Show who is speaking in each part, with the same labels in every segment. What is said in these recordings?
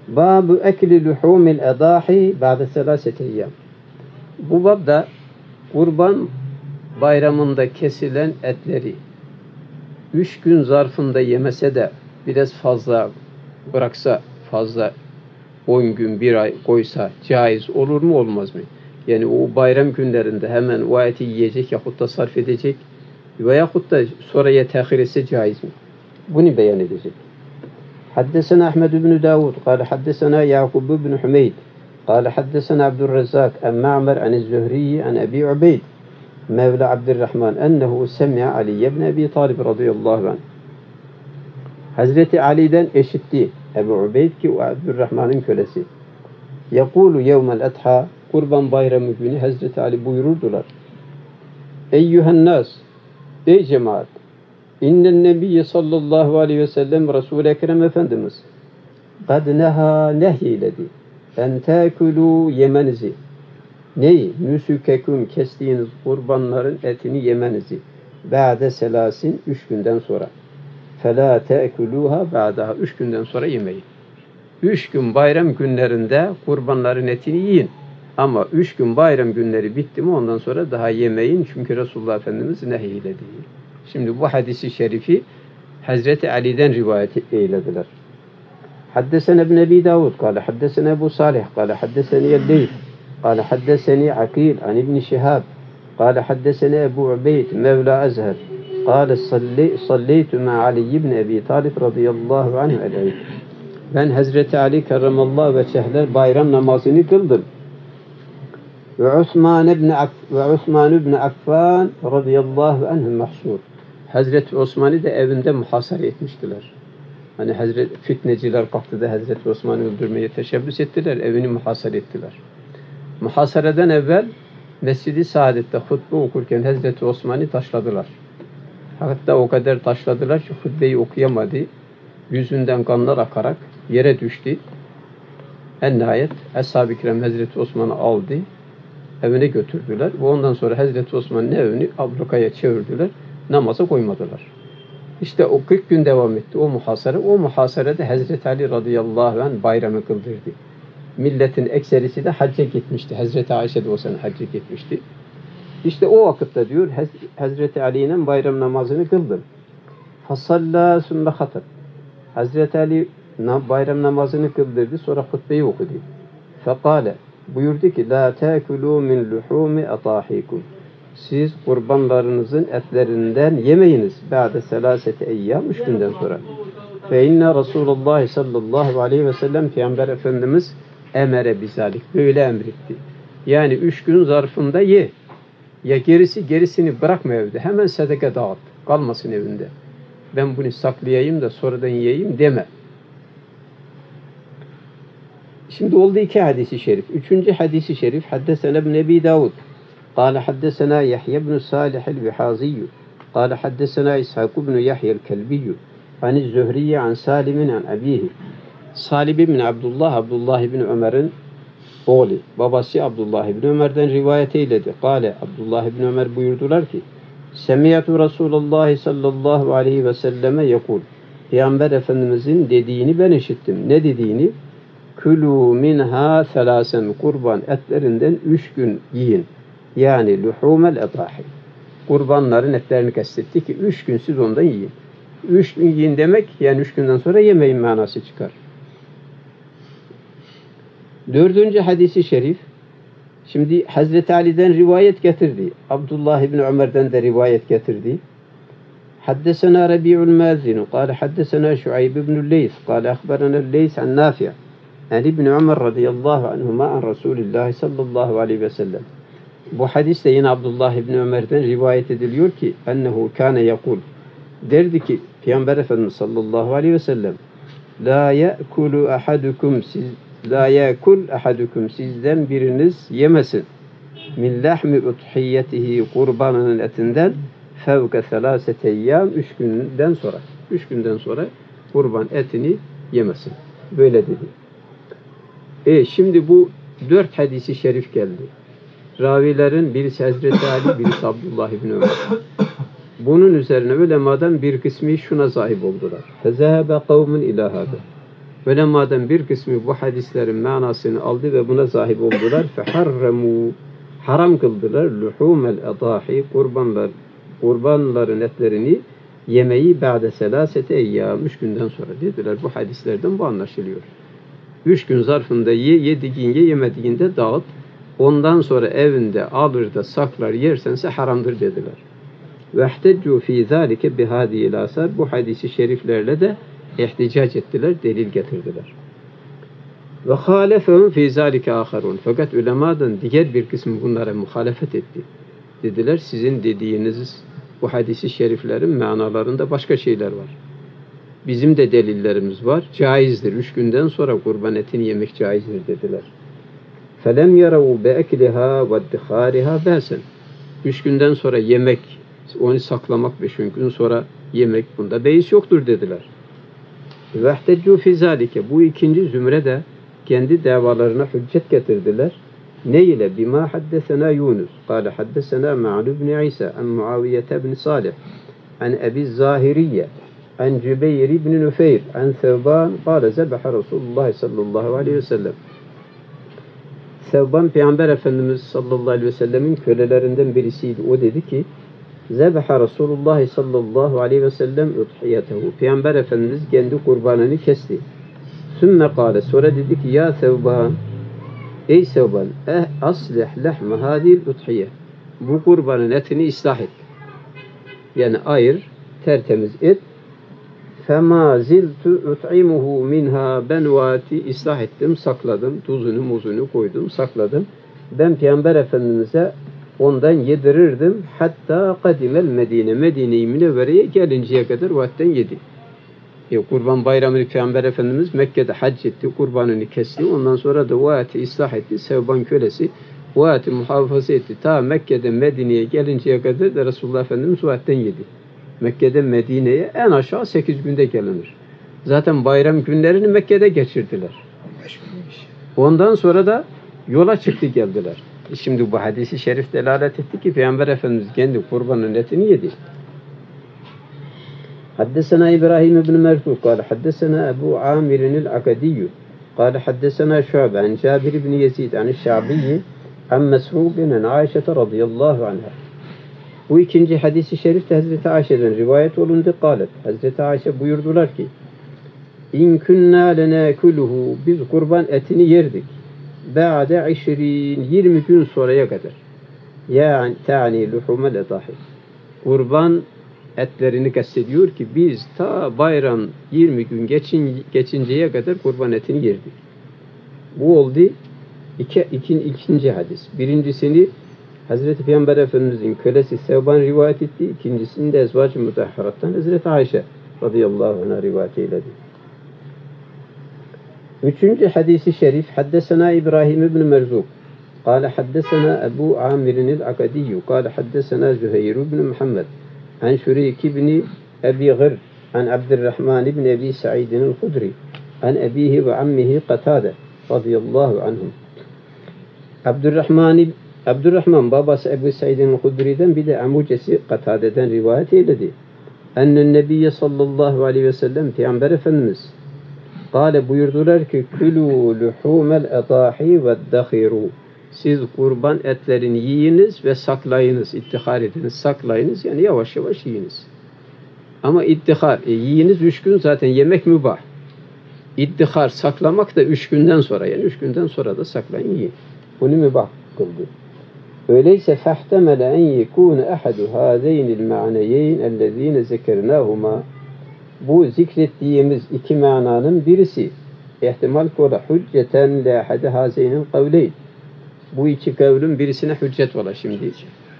Speaker 1: Babu ekli luhumil edahi ba'de selasete eyyam. Bu babda kurban bayramında kesilen etleri 3 gün zarfında yemese de biraz fazla bıraksa, fazla 10 gün, 1 ay koysa caiz olur mu olmaz mı? Yani o bayram günlerinde hemen o eti yiyecek yahut da sarf edecek veyahut da sonraya tehir etse caiz mi? Bunu beyan edecek. Haddesena Ahmed ibn Davud, kâle haddesena Yakub ibn Hümeyd, kâle haddesena Abdurrezzak, en Ma'mer, en Zühriyi, en Ebi Ubeyd, Mevla Abdurrahman, ennehu semi'a Ali ibn Ebi Talib radıyallahu anh. Hazreti Ali'den eşitti Ebu Ubeyd ki o Abdurrahman'ın kölesi. Yekulu yevmel etha, kurban bayramı günü Hazreti Ali buyururdular. Eyyühen nas, ey cemaat, İnnen nebiyye sallallahu aleyhi ve sellem Resul-i Ekrem Efendimiz kad neha nehyiledi en tekulu yemenizi neyi? Nüsükeküm kestiğiniz kurbanların etini yemenizi ba'de selasin 3 günden sonra felâ te'kuluha ba'daha 3 günden sonra yemeyin. 3 gün bayram günlerinde kurbanların etini yiyin. Ama 3 gün bayram günleri bitti mi ondan sonra daha yemeyin. Çünkü Resulullah Efendimiz nehyiledi. Şimdi bu hadisi şerifi Hazreti Ali'den rivayet eylediler. Haddesene ibn Ebi Davud, kâle haddesene Ebu Salih, kâle haddeseni Yelleyth, kâle haddeseni Akil, an İbn Şihab, kâle haddeseni Ebu Ubeyd, Mevla Azher, kâle salleytu ma Ali ibn Ebi Talib radıyallahu anh aleyh. Ben Hazreti Ali kerramallahu veçhler bayram namazını kıldım. Ve Osman ibn Affan radıyallahu anh mahşur. Hazreti Osman'ı da evinde muhasara etmiştiler. Hani Hazreti fitneciler kalktı da Hazreti Osman'ı öldürmeye teşebbüs ettiler, evini muhasara ettiler. Muhasaradan evvel Mescid-i Saadet'te hutbe okurken Hazreti Osman'ı taşladılar. Hatta o kadar taşladılar ki hutbeyi okuyamadı. Yüzünden kanlar akarak yere düştü. En nihayet Ashab-ı Kiram Hazreti Osman'ı aldı, evine götürdüler. Ve ondan sonra Hazreti Osman'ın evini ablukaya çevirdiler, namaza koymadılar. İşte o 40 gün devam etti o muhasara. O muhasarada Hazreti Ali radıyallahu anh bayramı kıldırdı. Milletin ekserisi de hacca gitmişti. Hazreti Ayşe de o sene hacca gitmişti. İşte o vakitte diyor Hazreti Ali'nin bayram namazını kıldım. Fasalla sümme hatab. Hazreti Ali bayram namazını kıldırdı, sonra hutbeyi okudu. Fekale, buyurdu ki la tekulû min luhûmi atâhîkum. Siz kurbanlarınızın etlerinden yemeyiniz. Ba'de selasete eyyam 3 günden sonra. Fe inne Resulullah sallallahu aleyhi ve sellem Peygamber Efendimiz emere bizalik. Böyle emretti. Yani 3 gün zarfında ye. Ya gerisini bırakma evde. Hemen sadaka dağıt. Kalmasın evinde. Ben bunu saklayayım da sonradan yiyeyim deme. Şimdi oldu 2 hadisi şerif. 3. hadisi şerif haddesena ibn Ebi Davud. قال حدثنا يحيى بن صالح الوحاظي قال حدثنا إسحاق بن يحيى الكلبي عن الزهري عن سالم عن أبيه Salim bin Abdullah bin Ömer'in oğlu, babası Abdullah bin Ömer'den rivayet eyledi. Kale, Abdullah bin Ömer buyurdular ki, Semiyatu Resulullah sallallahu aleyhi ve selleme yekul. Peygamber Efendimizin dediğini ben işittim. Ne dediğini? Külû minha selâsen, kurban etlerinden 3 gün yiyin. Yani luhumel edahi. Kurbanların etlerini kastetti ki 3 gün siz ondan yiyin. 3 gün yiyin demek yani 3 günden sonra yemeyin manası çıkar. 4. hadisi şerif. Şimdi Hazreti Ali'den rivayet getirdi. Abdullah ibn Ömer'den de rivayet getirdi. Haddesena Rabi'ul Mazin, kâle haddesena Şuayb ibn Leys, kâle ahberena Leys an Nafi' an İbn Ömer radıyallahu anhuma an Resulullah sallallahu aleyhi ve sellem. Bu hadiste yine Abdullah ibn Ömer'den rivayet ediliyor ki ennehu kâne yekul. Derdi ki Peygamber Efendimiz sallallahu aleyhi ve sellem la ye'kulu ahadukum sizden biriniz yemesin min lahmi udhiyetihi kurbanının etinden fevke selasete eyyam 3 günden sonra kurban etini yemesin. Böyle dedi. Şimdi bu 4 hadisi şerif geldi. Ravilerin birisi Hazreti Ali, birisi Abdullah ibn Ömer. Bunun üzerine ulemadan bir kısmı şuna sahip oldular. Fezehebe kavmun ila hâbe. Ulemadan bir kısmı bu hadislerin manasını aldı ve buna sahip oldular. Feharremu, haram kıldılar. Luhumel edahi, kurbanların etlerini yemeği ba'de selasete eyyam, 3 günden sonra dediler. Bu hadislerden bu anlaşılıyor. 3 gün zarfında ye, yediğinde yemediğinde dağıt. Ondan sonra evinde alır da saklar yersense haramdır dediler. Ve ihteccu fî zâlike bihâdîl âsâr, bu hadisi şeriflerle de ihticac ettiler, delil getirdiler. Ve hâlefehum fî zâlike âkharûn, fakat ulemadan diğer bir kısmı bunlara muhalefet etti. Dediler, sizin dediğiniz bu hadisi şeriflerin manalarında başka şeyler var. Bizim de delillerimiz var. Caizdir. 3 günden sonra kurban etini yemek caizdir dediler. فَلَمْ يَرَوْا بَاَكْلِهَا وَادِّخَارِهَا بَاسًا. 3 günden sonra yemek, onu saklamak, 5 gün sonra yemek, bunda beis yoktur dediler. وَاحْتَجُّوا فِي ذَٰلِكَ, bu ikinci zümre de kendi davalarına hüccet getirdiler. Ne ile? بِمَا حَدَّثَنَا يُونُسُ قَالَ حَدَّثَنَا مَعْلُ بْنِ عِيسَى عَنْ مُعَاوِيَةَ بْنِ صَالِحٍ عَنْ أَبِي الزَّاهِرِيَّةِ عن جبير بن نفير عن ثوبان قال ذبح رسول الله صلى الله عليه وسلم. Sevban Peygamber Efendimiz sallallahu aleyhi ve sellemin kölelerinden birisiydi. O dedi ki Zebaha Resulullah sallallahu aleyhi ve sellem udhiyetehu. Peygamber Efendimiz kendi kurbanını kesti. Sümme kâle, sonra dedi ki ya Sevban, ey Sevban, aslih lehme hadil udhiye. Bu kurbanın etini ıslah et. Yani ayır, tertemiz et. فَمَا زِلْتُ اُطْعِمُهُ مِنْهَا, ben vaati ıslah ettim, sakladım, tuzunu, muzunu koydum, sakladım. Ben Peygamber Efendimiz'e ondan yedirirdim. Hatta kadimel Medine, Medine-i Münevvere'ye gelinceye kadar vaatten yedi. Kurban bayramını Peygamber Efendimiz Mekke'de hac etti, kurbanını kesti. Ondan sonra da vaati ıslah etti. Sevban kölesi vaati muhafaza etti. Ta Mekke'de Medine'ye gelinceye kadar da Resulullah Efendimiz vaatten yedi. Mekke'den Medine'ye en aşağı 8 günde gelinir. Zaten bayram günlerini Mekke'de geçirdiler. Ondan sonra da yola çıktı geldiler. Şimdi bu hadisi şerif delalet etti ki Peygamber Efendimiz kendi kurbanın etini yedi. Haddesena İbrahim ibn Merzuq قال حدثنا أبو عامر العقدي قال حدثنا شعبة عن جابر بن يزيد عن الشعبي عن مسروق عن عائشة رضي الله عنها. Bu ikinci hadisi şerif de Hazreti Ayşe'den rivayet olundu. Kâlet, Hazreti Ayşe buyurdular ki İn künnâ lenâkuluhu, biz kurban etini yerdik. Ba'de 20 gün sonraya kadar. Yani ta'ni luhumel edahi. Kurban etlerini kastediyor ki biz ta bayram 20 gün geçinceye kadar kurban etini yerdik. Bu oldu ikinci hadis. Birincisini Hazreti Peygamber Efendimizin kölesi Sevban rivayet etti. İkincisini de Ezvacı Mutahharat'tan Hazreti Ayşe radıyallahu anh'a rivayet eyledi. Üçüncü hadisi şerif Haddesena İbrahim ibn Merzuq قال حدثنا أبو عامر العقدي قال حدثنا زهير بن محمد عن شريك بن أبي غر عن عبد الرحمن بن أبي سعيد الخدري عن أبيه وعمه قتادة رضي الله عنهم. Abdurrahman babası Ebu Said'in Hudri'den bir de amucesi Katade'den rivayet eyledi. Ennen Nebiye sallallahu aleyhi ve sellem Peygamber Efendimiz Kale buyurdular ki külü luhumel edahi ve dakhiru. Siz kurban etlerini yiyiniz ve saklayınız, ittihar ediniz, saklayınız, yani yavaş yavaş yiyiniz. Ama ittihar, yiyiniz 3 gün, zaten yemek mübah. İttihar, saklamak da 3 günden sonra, yani 3 günden sonra da saklayın, yiyin. Bunu mübah kıldı. Öyleyse fahtemele en yekûne ahadu hâzeynil ma'neyeyn ellezîne zekernâhumâ. Bu zikrettiğimiz iki mananın birisi ihtimal kola hücceten le ahadi hâzeynil kavleyn. Bu iki kavlün birisine hüccet ola şimdi.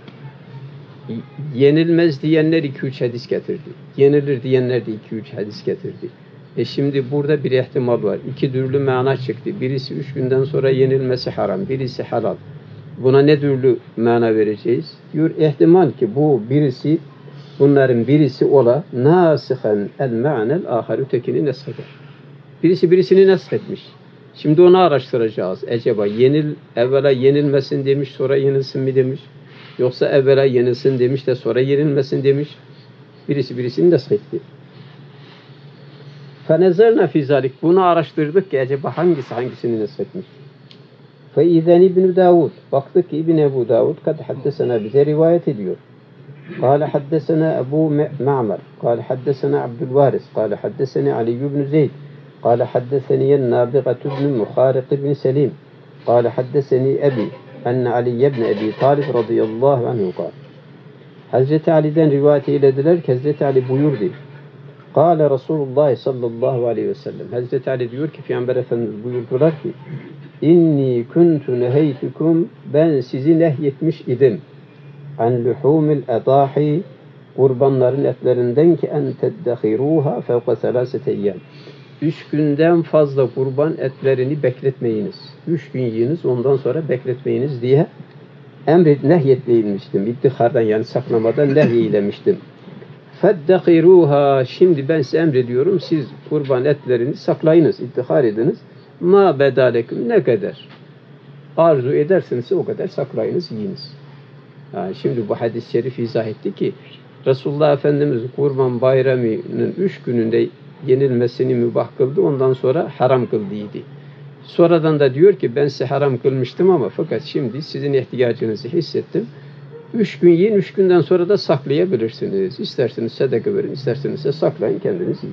Speaker 1: Yenilmez diyenler 2-3 hadis getirdi. Yenilir diyenler de 2-3 hadis getirdi. Şimdi burada bir ihtimal var. 2 türlü mana çıktı. Birisi 3 günden sonra yenilmesi haram, birisi halal. Buna ne türlü mana vereceğiz? Diyor ihtimal ki bu birisi, bunların birisi ola nasihen el ma'nel ahar, ötekini nesheder. Birisi birisini neshetmiş. Şimdi onu araştıracağız. Acaba evvela yenilmesin demiş, sonra yenilsin mi demiş? Yoksa evvela yenilsin demiş de sonra yenilmesin demiş? Birisi birisini neshetti. فَنَزَرْنَا فِي ذَلِكَ Bunu araştırdık ki acaba hangisini nesretmiş. فَاِذَنْ İbn-i Davud Baktık ki İbn-i Ebu Davud kad haddesena bize rivayet ediyor. قال حدثنا أبو معمر قال حدثنا عبد الوارث قال حدثني علي بن زيد قال حدثني النابغة بن مخارق بن سليم قال حدثني أبي أن علي بن أبي طالب رضي الله عنه قال Hazreti Ali'den rivayet eylediler ki Hazreti Ali buyurdu. Kâle Resulullah sallallahu aleyhi ve sellem. Hazreti Ali diyor ki Peygamber Efendimiz buyurdular ki İnni kuntu neheytukum ben sizi nehyetmiş idim. An luhumil edahi kurbanların etlerinden ki en teddehiruha fevka selasete eyyam. 3 günden fazla kurban etlerini bekletmeyiniz. 3 gün yiyiniz ondan sonra bekletmeyiniz diye nehyetlemiştim. İddihardan yani saklamadan nehyeylemiştim. Feddehiruha şimdi ben size emrediyorum siz kurban etlerini saklayınız, iddihar ediniz. Ma bedalekum ne kadar arzu ederseniz o kadar saklayınız, yiyiniz. Yani şimdi bu hadis-i şerif izah etti ki Resulullah Efendimiz Kurban Bayramı'nın 3 gününde yenilmesini mübah kıldı. Ondan sonra haram kıldıydı. Sonradan da diyor ki ben size haram kılmıştım ama fakat şimdi sizin ihtiyacınızı hissettim. 3 gün yiyin, 3 günden sonra da saklayabilirsiniz. İsterseniz sadaka verin, isterseniz de saklayın, kendiniz yiyin.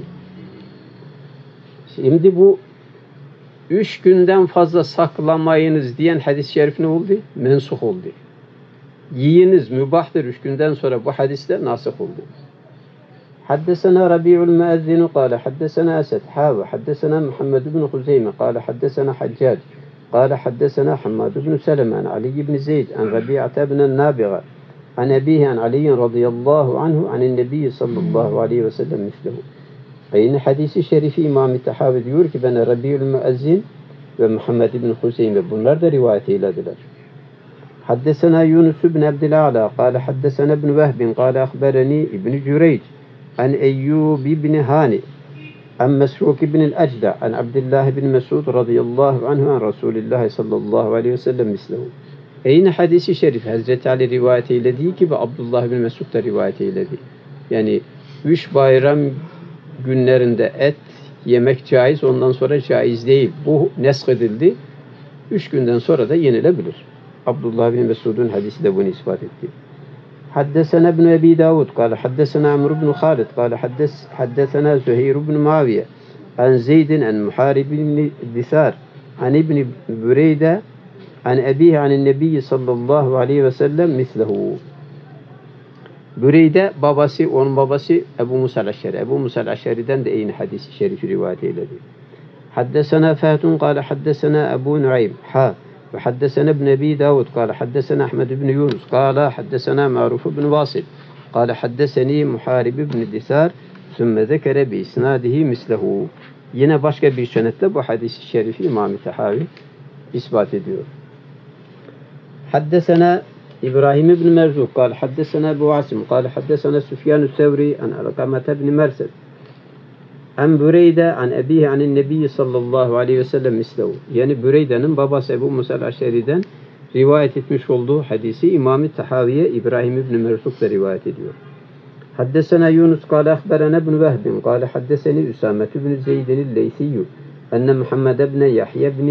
Speaker 1: Şimdi bu 3 günden fazla saklamayınız diyen hadis-i şerif ne oldu? Mensuh oldu. Yiyiniz mübahtır 3 günden sonra bu hadisler nasih oldu. حدثنا ربيع المؤذن قال حدثنا أسد حدثنا محمد بن خزيمة قال حدثنا حجاج قال حدثنا حماد بن سلمة عن علي بن زيد عن ربيعة بن النابغة عن أبيه عن علي رضي الله عنه عن النبي صلى الله عليه وسلم مثله. Aynı hadisi şerifi İmam-ı Tahavi diyor ki bana Rabi'ül Müezzin ve Muhammed ibn Hüseyin bunlar da rivayet eylediler. حدثنا يونس بن عبد الأعلى قال حدثنا ابن وهب قال أخبرني ابن جريج عن أيوب بن هانئ عن مسروق بن الأجدع عن عبد الله بن مسعود رضي الله عنه عن رسول الله صلى الله عليه وسلم مثله. Aynı hadisi şerif Hazreti Ali rivayet eylediği gibi Abdullah bin Mesud da rivayet eyledi. Yani 3 bayram günlerinde et yemek caiz, ondan sonra caiz değil. Bu nesk edildi. 3 günden sonra da yenilebilir. Abdullah bin Mesud'un hadisi de bunu ispat etti. حدثنا ابن أبي داود قال حدثنا عمرو بن خالد قال حدثنا زهير بن معاوية عن زيد عن محارب بن دثار عن ابن بريدة عن أبيه عن النبي صلى الله عليه وسلم مثله. Büreyde babası, onun babası Ebu Musa el-Eşşeri. Ebu Musa el-Eşşeri'den de aynı hadis-i şerifi rivayet eyledi. Haddesena Fatun kâle haddesena Ebu Nuaym. Ve haddesena ibn Ebi Davud kâle haddesena Ahmed ibn Yunus kâle haddesena Ma'ruf ibn Vasil kâle haddeseni Muharib ibn Disar sümme zekere bi isnadihi mislehu. Yine başka bir senette bu hadis-i şerifi İmam-ı Tahavi ispat ediyor. Haddesena إبراهيم بن مرزوق قال حدثنا أبو عاصم قال حدثنا سفيان الثوري عن علقمة بن مرثد عن بريدة عن أبيه عن النبي صلى الله عليه وسلم مثله. Yani Büreyde'nin babası Ebu Musa el-Eşşeri'den rivayet etmiş olduğu hadisi İmam-ı Tahaviye İbrahim ibn Merzuk da rivayet ediyor. Haddesena Yunus قال أخبرنا ابن وهب قال حدثني أسامة بن زيد الليثي أن محمد بن يحيى بن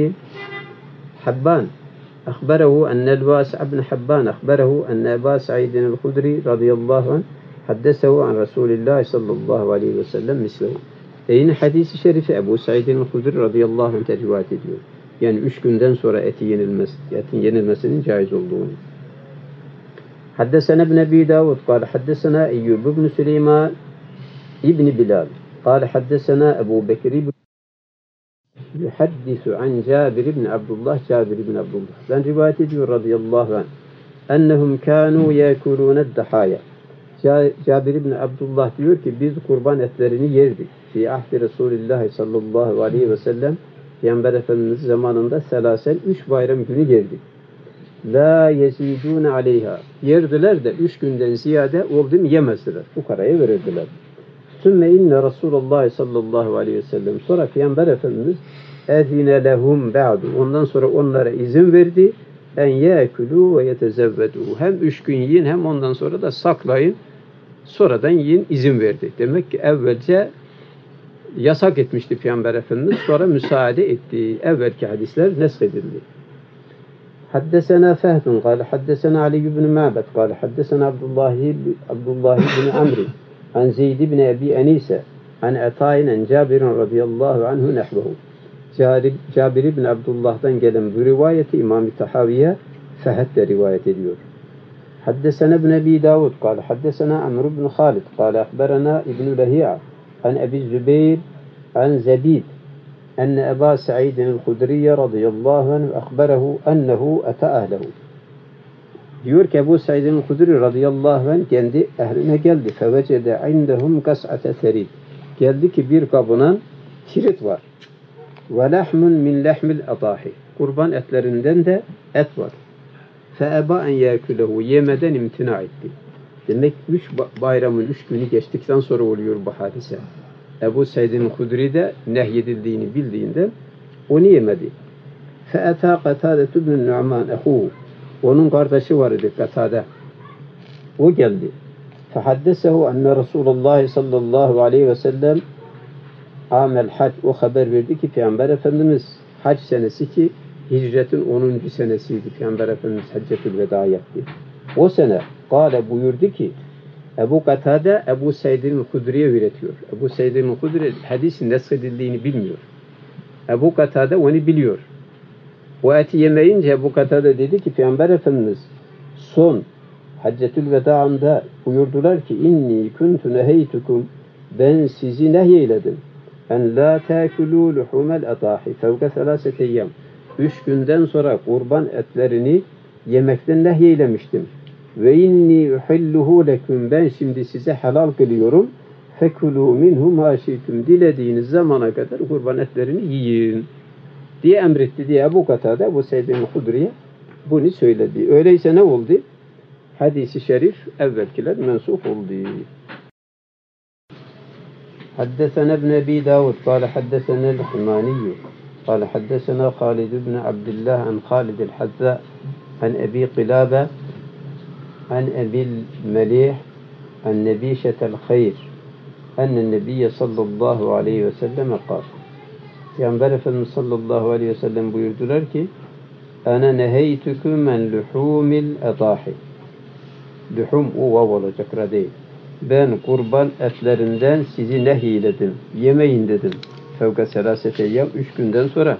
Speaker 1: حبان أخبره أن الواسع بن حبان أخبره أن أبا سعيد الخدري رضي الله عنه حدثه عن رسول الله صلى الله عليه وسلم مثله. Aynı hadis-i şerifi Ebu Said'in Hudri radıyallahu anh rivayet ediyor. Yani 3 günden sonra etin yenilmesinin caiz olduğunu. Haddesena ibn Ebi Davud قال حدثنا أيوب بن سليمان ابن بلال قال حدثنا أبو بكر yuhaddisu an Cabir ibn Abdullah ben rivayet ediyor radıyallahu anh ennehum kânû yâkulûne'd-dahâya. Cabir ibn Abdullah diyor ki biz kurban etlerini yerdik. Fi ahdi Resulillah sallallahu aleyhi ve sellem Peygamber Efendimiz zamanında selasen 3 bayram günü yerdik. La yezidûne aleyha. Yerdiler de 3 günden ziyade oldu mu yemezdiler. Fukaraya verirdiler. Sümme inne Resulullah sallallahu aleyhi ve sellem. Sonra Peygamber Efendimiz ezine lehum ba'du. Ondan sonra onlara izin verdi. En yekulu ve yetezevvedu. Hem 3 gün yiyin hem ondan sonra da saklayın. Sonradan yiyin izin verdi. Demek ki evvelce yasak etmişti Peygamber Efendimiz. Sonra müsaade etti. Evvelki hadisler neshedildi. Haddesena Fehdun قال حدثنا علي بن معبد قال حدثنا عبد الله بن عمرو عن زيد بن أبي أنيسة عن عطاء عن جابر رضي الله عنه نحوه. Cabir ibn Abdullah'dan gelen bu rivayeti İmam-ı Tahaviye Fehd de rivayet ediyor. Haddesena ibn Ebi Davud قال حدثنا عمرو بن خالد قال أخبرنا ابن لهيعة عن أبي الزبير عن زبيد أن أبا سعيد الخدري رضي الله عنه أخبره أنه أتى أهله. Diyor ki Ebu Said el-Hudri radıyallahu anh kendi ehline geldi. Fevecede indehum kas'ate serid. Geldi ki bir kabına tirit var. Ve lahmun min lahmil adahi. Kurban etlerinden de et var. Feeba en yekülehu. Yemeden imtina etti. Demek bayramın 3 günü geçtikten sonra oluyor bu hadise. Ebu Said el-Hudri de nehyedildiğini bildiğinden onu yemedi. Fe'eta Katade ibn Nu'man ehuhu. Onun kardeşi var idi Katade. O geldi. Fehaddesehu enne Resulullah sallallahu aleyhi ve sellem amel hac. O haber verdi ki Peygamber Efendimiz hac senesi ki hicretin 10. senesiydi. Peygamber Efendimiz Haccetül Veda yaptı. O sene kâle buyurdu ki Ebu Katade Ebu Said'in Hudri'ye öğretiyor. Ebu Said'in Hudri hadisin neshedildiğini bilmiyor. Ebu Katade onu biliyor. O eti yemeyince Ebu Katade dedi ki Peygamber Efendimiz son Haccetül Veda'ında buyurdular ki inni kuntu neheytukum, ben sizi nehyeyledim. En la tekulû luhumel atahi fevke selâsete eyyâm. 3 günden sonra kurban etlerini yemekten nehyeylemiştim. Ve inni uhilluhu leküm, ben şimdi size helal kılıyorum. Fekulû minhu mâ şi'tüm, dilediğiniz zamana kadar kurban etlerini yiyin diye emretti diye Ebu Katade Ebu Said'in Hudri'ye bunu söyledi. Öyleyse ne oldu? Hadis-i şerif evvelkiler mensuh oldu. Haddesena ibn Ebi Davud kâle haddesena el-Himaniyyü kâle haddesena Halid ibn Abdillah an Halid el-Hazza an Ebi Qilabe an Ebil Melih an Nebişetel Hayr enne Nebiyye sallallahu aleyhi ve selleme kâle. Peygamber Efendimiz sallallahu aleyhi ve sellem buyurdular ki Ene neheytüküm men luhumil etahi. Luhum o vav olacak ra değil. Ben kurban etlerinden sizi nehyeyledim. Yemeyin dedim. Fevka selasete eyyam 3 günden sonra.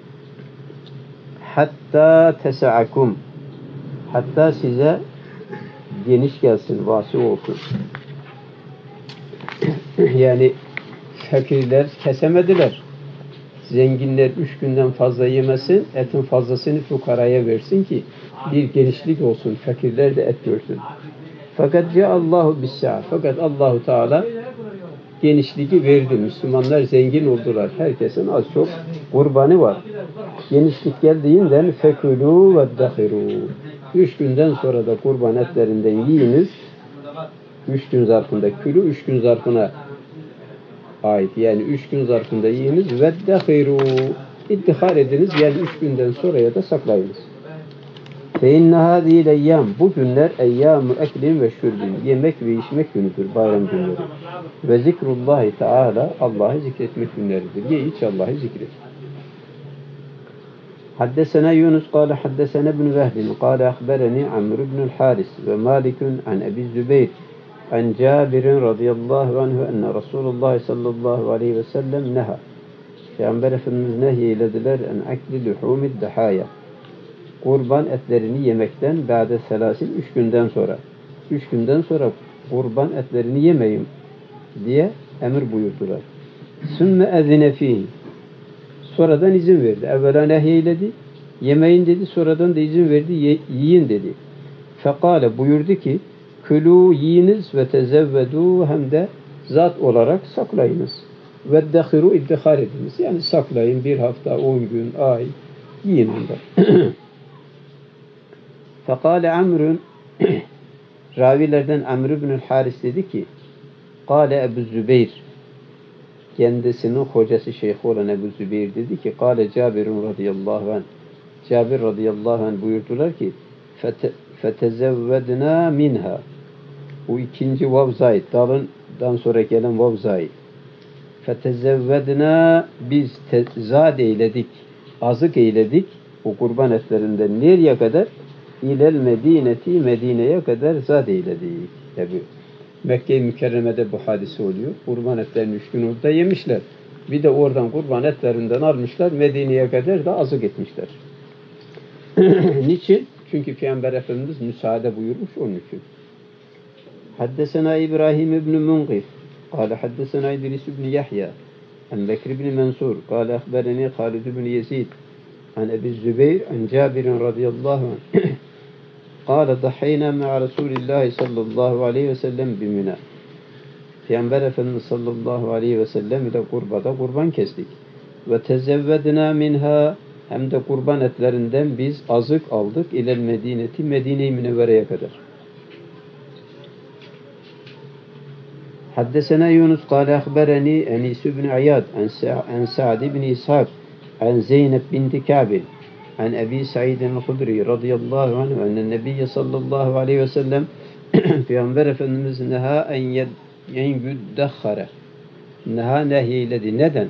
Speaker 1: Hatta tesa'akum. Hatta size geniş gelsin, vasi olsun. Yani fakirler kesemediler. Zenginler 3 günden fazla yemesin, etin fazlasını fukaraya versin ki bir genişlik olsun, fakirler de et görsün. Fakat Allahu bis-sa'a. Fakat Allahu Teala genişliği verdi. Müslümanlar zengin oldular. Herkesin az çok kurbanı var. Genişlik geldiğinden fekulû ve dahirû. 3 günden sonra da kurban etlerinden yiyiniz. 3 gün zarfında külü, 3 gün zarfına ait. Yani 3 gün zarfında yiyiniz ve dahirû. İddihar ediniz. Yani 3 günden sonraya da saklayınız. فَاِنَّ هَذ۪ي الْاَيَّامِ Bu günler اَيَّامُ اَكْلٍ ve şürbin. Yemek ve içmek günüdür, bayram günleri. Ve zikrullahi teala, Allah'ı zikretmek günleridir. Ye iç Allah'ı zikret. Haddesena Yunus kâle haddesena ibn Vehdin kâle ahbereni Amr ibn Haris ve Malikun an Ebi Zübeyr an Cabirin radıyallahu anhu enne Resulullah sallallahu aleyhi ve sellem neha. Peygamber Efendimiz nehyeyediler en akli luhumid dahaya. Kurban etlerini yemekten ba'de selasin 3 günden sonra. 3 günden sonra kurban etlerini yemeyin diye emir buyurdular. Sümme ezine fihi. Sonradan izin verdi. Evvela nehyeydi. Yemeyin dedi. Sonradan da izin verdi. Yiyin dedi. Fekale buyurdu ki külü yiyiniz ve tezevvedu hem de zat olarak saklayınız. Ve dehiru iddihar ediniz. Yani saklayın 1 hafta, 10 gün, ay yiyin onda. Fekale Amr'un ravilerden Amr ibn Haris dedi ki Kale Ebu Zübeyr kendisinin hocası şeyh olan Ebu Zübeyr dedi ki Kale Cabirun radıyallahu anh Cabir radıyallahu anh buyurdular ki fetezevvedna minha bu ikinci vav zayid dalından sonra gelen vav zayid Fetezevvedna biz zad eyledik, azık eyledik o kurban etlerinden nereye kadar? İlel Medineti Medine'ye kadar zad eyledik. Tabi Mekke-i Mükerreme'de bu hadise oluyor. Kurban etlerini 3 gün orada yemişler. Bir de oradan kurban etlerinden almışlar, Medine'ye kadar da azık etmişler. Niçin? Çünkü Peygamber Efendimiz müsaade buyurmuş onun için. Haddesena İbrahim ibn Mungif قال حدثنا إدريس بن يحيى عن بكر بن منصور قال أخبرني خالد بن يزيد عن أبي الزبير عن جابر رضي الله عنه قال ضحينا مع رسول الله صلى الله عليه وسلم بمنى Peygamber Efendimiz sallallahu aleyhi ve sellem ile kurbada kurban kestik. Ve tezevvedna minha hem de kurban etlerinden biz azık aldık ilel Medineti Medine-i Münevvere'ye kadar. Haddesena Yunus kâle ahbereni Enis ibn İyad an Sa'd ibn İshak an Zeynep binti Kâbil an Ebi Sa'id el-Hudri radıyallahu anh enne Nebiyye sallallahu aleyhi ve sellem Peygamber Efendimiz neha en yüddehare neha nehyeledi. Neden?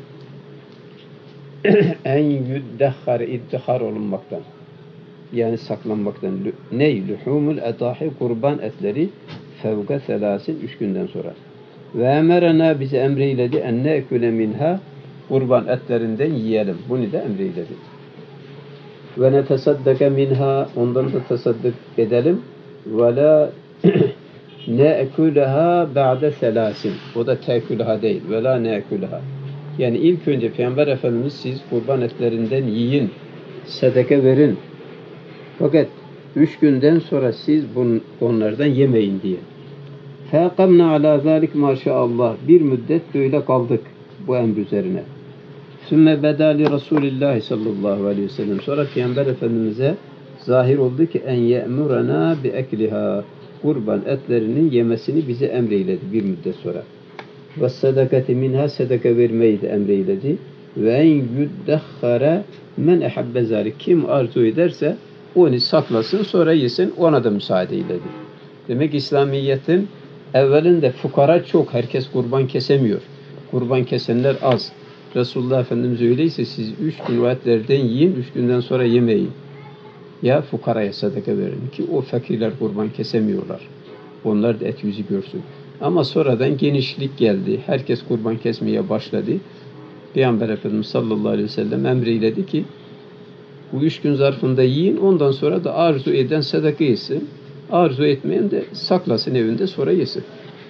Speaker 1: En yüddehare iddihar olunmaktan. Yani saklanmaktan. Ney? Luhumul etahi kurban etleri fevka selasin 3 günden sonra. Ve emerena bize emreyledi en ne'küle minha kurban etlerinden yiyelim. Bunu da emreyledi. Ve netesaddake minha ondan da tasaddık edelim. Ve la ne'küleha ba'de selasin. O da te'küleha değil. Ve la ne'küleha. Yani ilk önce Peygamber Efendimiz siz kurban etlerinden yiyin. Sedeke verin. Fakat 3 günden sonra siz onlardan yemeyin diye. فَاَقَمْنَا عَلَى ذَٰلِكَ maşallah. Bir müddet böyle kaldık bu emr üzerine. ثُمَّ بَدَى لِرَسُولِ اللّٰهِ sallallahu aleyhi ve sellem. Sonra Peygamber Efendimiz'e zahir oldu ki en ye'murana bi ekliha. Kurban etlerinin yemesini bize emreyledi bir müddet sonra. Ve sadakati minha sadaka vermeyi de emreyledi. Ve en yuddehhara men ehabbe zalik. Kim arzu ederse onu saklasın sonra yesin, ona da müsaade eyledi. Demek İslamiyet'in evvelinde fukara çok, herkes kurban kesemiyor. Kurban kesenler az. Resulullah Efendimiz öyleyse siz 3 gün o etlerden yiyin, 3 günden sonra yemeyin. Ya fukaraya sadaka verin ki o fakirler kurban kesemiyorlar. Onlar da et yüzü görsün. Ama sonradan genişlik geldi. Herkes kurban kesmeye başladı. Peygamber Efendimiz sallallahu aleyhi ve sellem emreyledi ki bu 3 gün zarfında yiyin, ondan sonra da arzu eden sadaka yesin. Arzu etmeyen de saklasın evinde sonra yesin.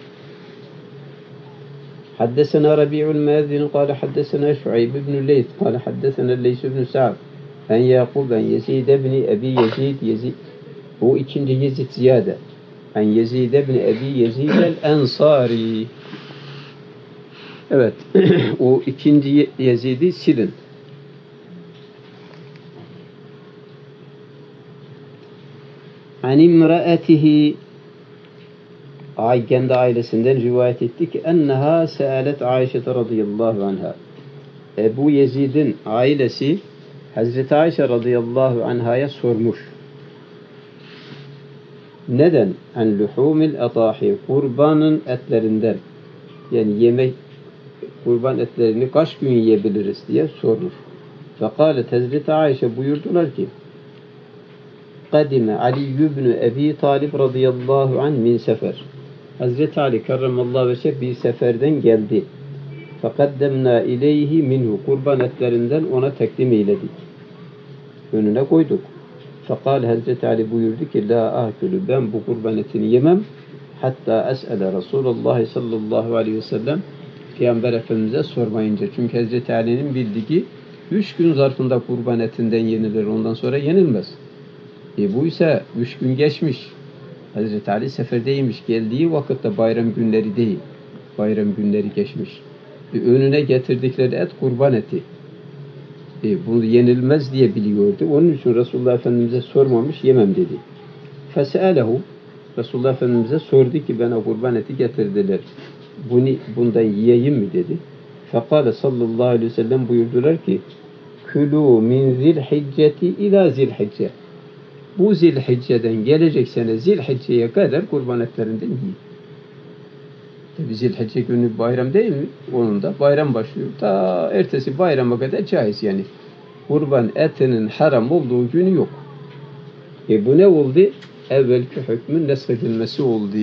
Speaker 1: Haddesena Rabi'ul Muezzin kâle haddesena Şuayb ibn Leys kâle haddesena Leys ibn Sa'd en Yakub en Yezid ibn Ebi Yezid bu ikinci Yezid ziyade en Yezid ibn Ebi Yezid el-Ensari. Evet o ikinci Yezid'i silin. An imraatihi kendi ailesinden rivayet etti ki enneha sealet Ayşe radıyallahu anha. Ebu Yezid'in ailesi Hazreti Ayşe radıyallahu anhaya sormuş. Neden? En luhumil etahi kurbanın etlerinden yani yemek kurban etlerini kaç gün yiyebiliriz diye sormuş. Fekalet Hazreti Ayşe buyurdular ki Kadime Ali ibn Ebi Talib radıyallahu anh min sefer. Hazreti Ali karramallahu veçhe bir seferden geldi. Fekaddemna ileyhi minhu kurban etlerinden ona takdim eyledik. Önüne koyduk. Fekal Hazreti Ali buyurdu ki la ahkülü ben bu kurban etini yemem. Hatta es'ele Resulullah sallallahu aleyhi ve sellem Peygamber Efendimiz'e sormayınca. Çünkü Hazreti Ali'nin bildiği 3 gün zarfında kurban etinden yenilir. Ondan sonra yenilmez. Bu ise 3 gün geçmiş. Hazreti Ali seferdeymiş. Geldiği vakitte bayram günleri değil. Bayram günleri geçmiş. Önüne getirdikleri et kurban eti. Bunu yenilmez diye biliyordu. Onun için Resulullah Efendimiz'e sormamış, yemem dedi. Feselehu Resulullah Efendimiz'e sordu ki bana kurban eti getirdiler. Bundan yiyeyim mi dedi. Fekale sallallahu aleyhi ve sellem buyurdular ki Külû min zilhicceti ila zilhicce. Bu Zilhicce'den gelecek sene Zilhicce'ye kadar kurban etlerinden yiyin. Tabi Zilhicce günü bayram değil mi? Onun da bayram başlıyor. Ta ertesi bayrama kadar caiz yani. Kurban etinin haram olduğu günü yok. Bu ne oldu? Evvelki hükmün neshedilmesi oldu.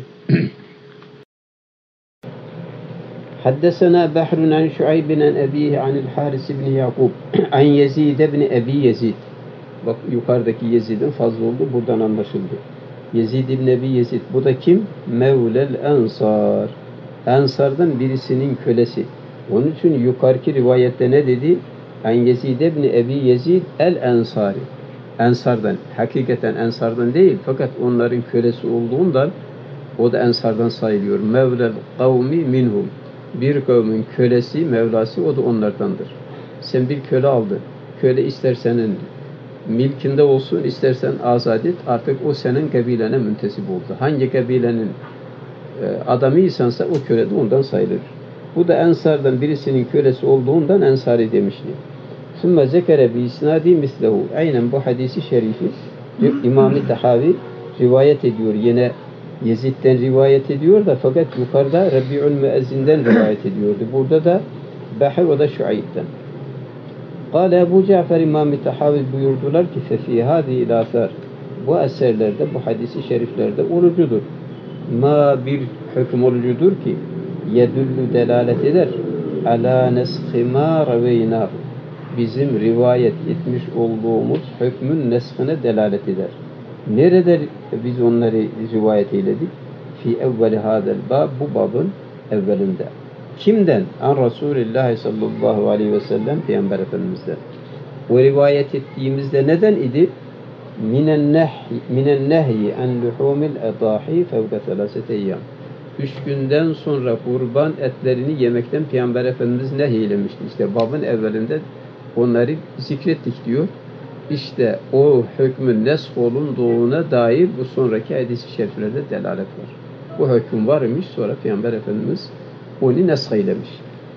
Speaker 1: Haddesena Behrun an Şuaybin an Ebihi anil Haris ibn Yakub an Yezid ibn Ebi Yezid. Bak yukarıdaki Yezid'in fazla oldu. Buradan anlaşıldı. Yezid ibn Ebi Yezid. Bu da kim? Mevlel Ensar. Ensar'dan birisinin kölesi. Onun için yukarıki rivayette ne dedi? En Yezid ibn Ebi Yezid el Ensari. Ensar'dan. Hakikaten Ensar'dan değil. Fakat onların kölesi olduğundan o da Ensar'dan sayılıyor. Mevlel kavmi minhum. Bir kavmin kölesi, Mevlası o da onlardandır. Sen bir köle aldın. Köle ister senin milkinde olsun, istersen azat et. Artık o senin kabilene müntesip oldu. Hangi kabilenin adamıysansa o köle de ondan sayılır. Bu da Ensar'dan birisinin kölesi olduğundan Ensari demişti. Sümme zekere bi isnadi mislehu. Aynen bu hadisi şerifi İmam-ı Tahavi rivayet ediyor. Yine Yezid'den rivayet ediyor da fakat yukarıda Rabi'ül Müezzin'den rivayet ediyordu. Burada da Behr o da Şuayb'den. Kâle Ebu Cafer İmam-ı Tahavi buyurdular ki fefî hâzî ilâthâr. Bu eserlerde, bu hadisi şeriflerde orucudur. Ma bir hüküm orucudur ki yedüllü delalet eder alâ neshî mâ raveynâhu. Bizim rivayet etmiş olduğumuz hükmün neshine delalet eder. Nerede biz onları rivayet eyledik? Fi evveli hadel bab, bu babın evvelinde. Kimden? An Resulullah sallallahu aleyhi ve sellem Peygamber Efendimiz'den. O rivayet ettiğimizde neden idi? Minen nehyi en luhumil edahi fevke selasete eyyam. 3 günden sonra kurban etlerini yemekten Peygamber Efendimiz nehyeylemişti. İşte babın evvelinde onları zikrettik diyor. İşte o hükmün nesk olunduğuna dair bu sonraki hadis-i şeriflerde delalet var. Bu hüküm var imiş, sonra Peygamber Efendimiz onu nesk eylemiş.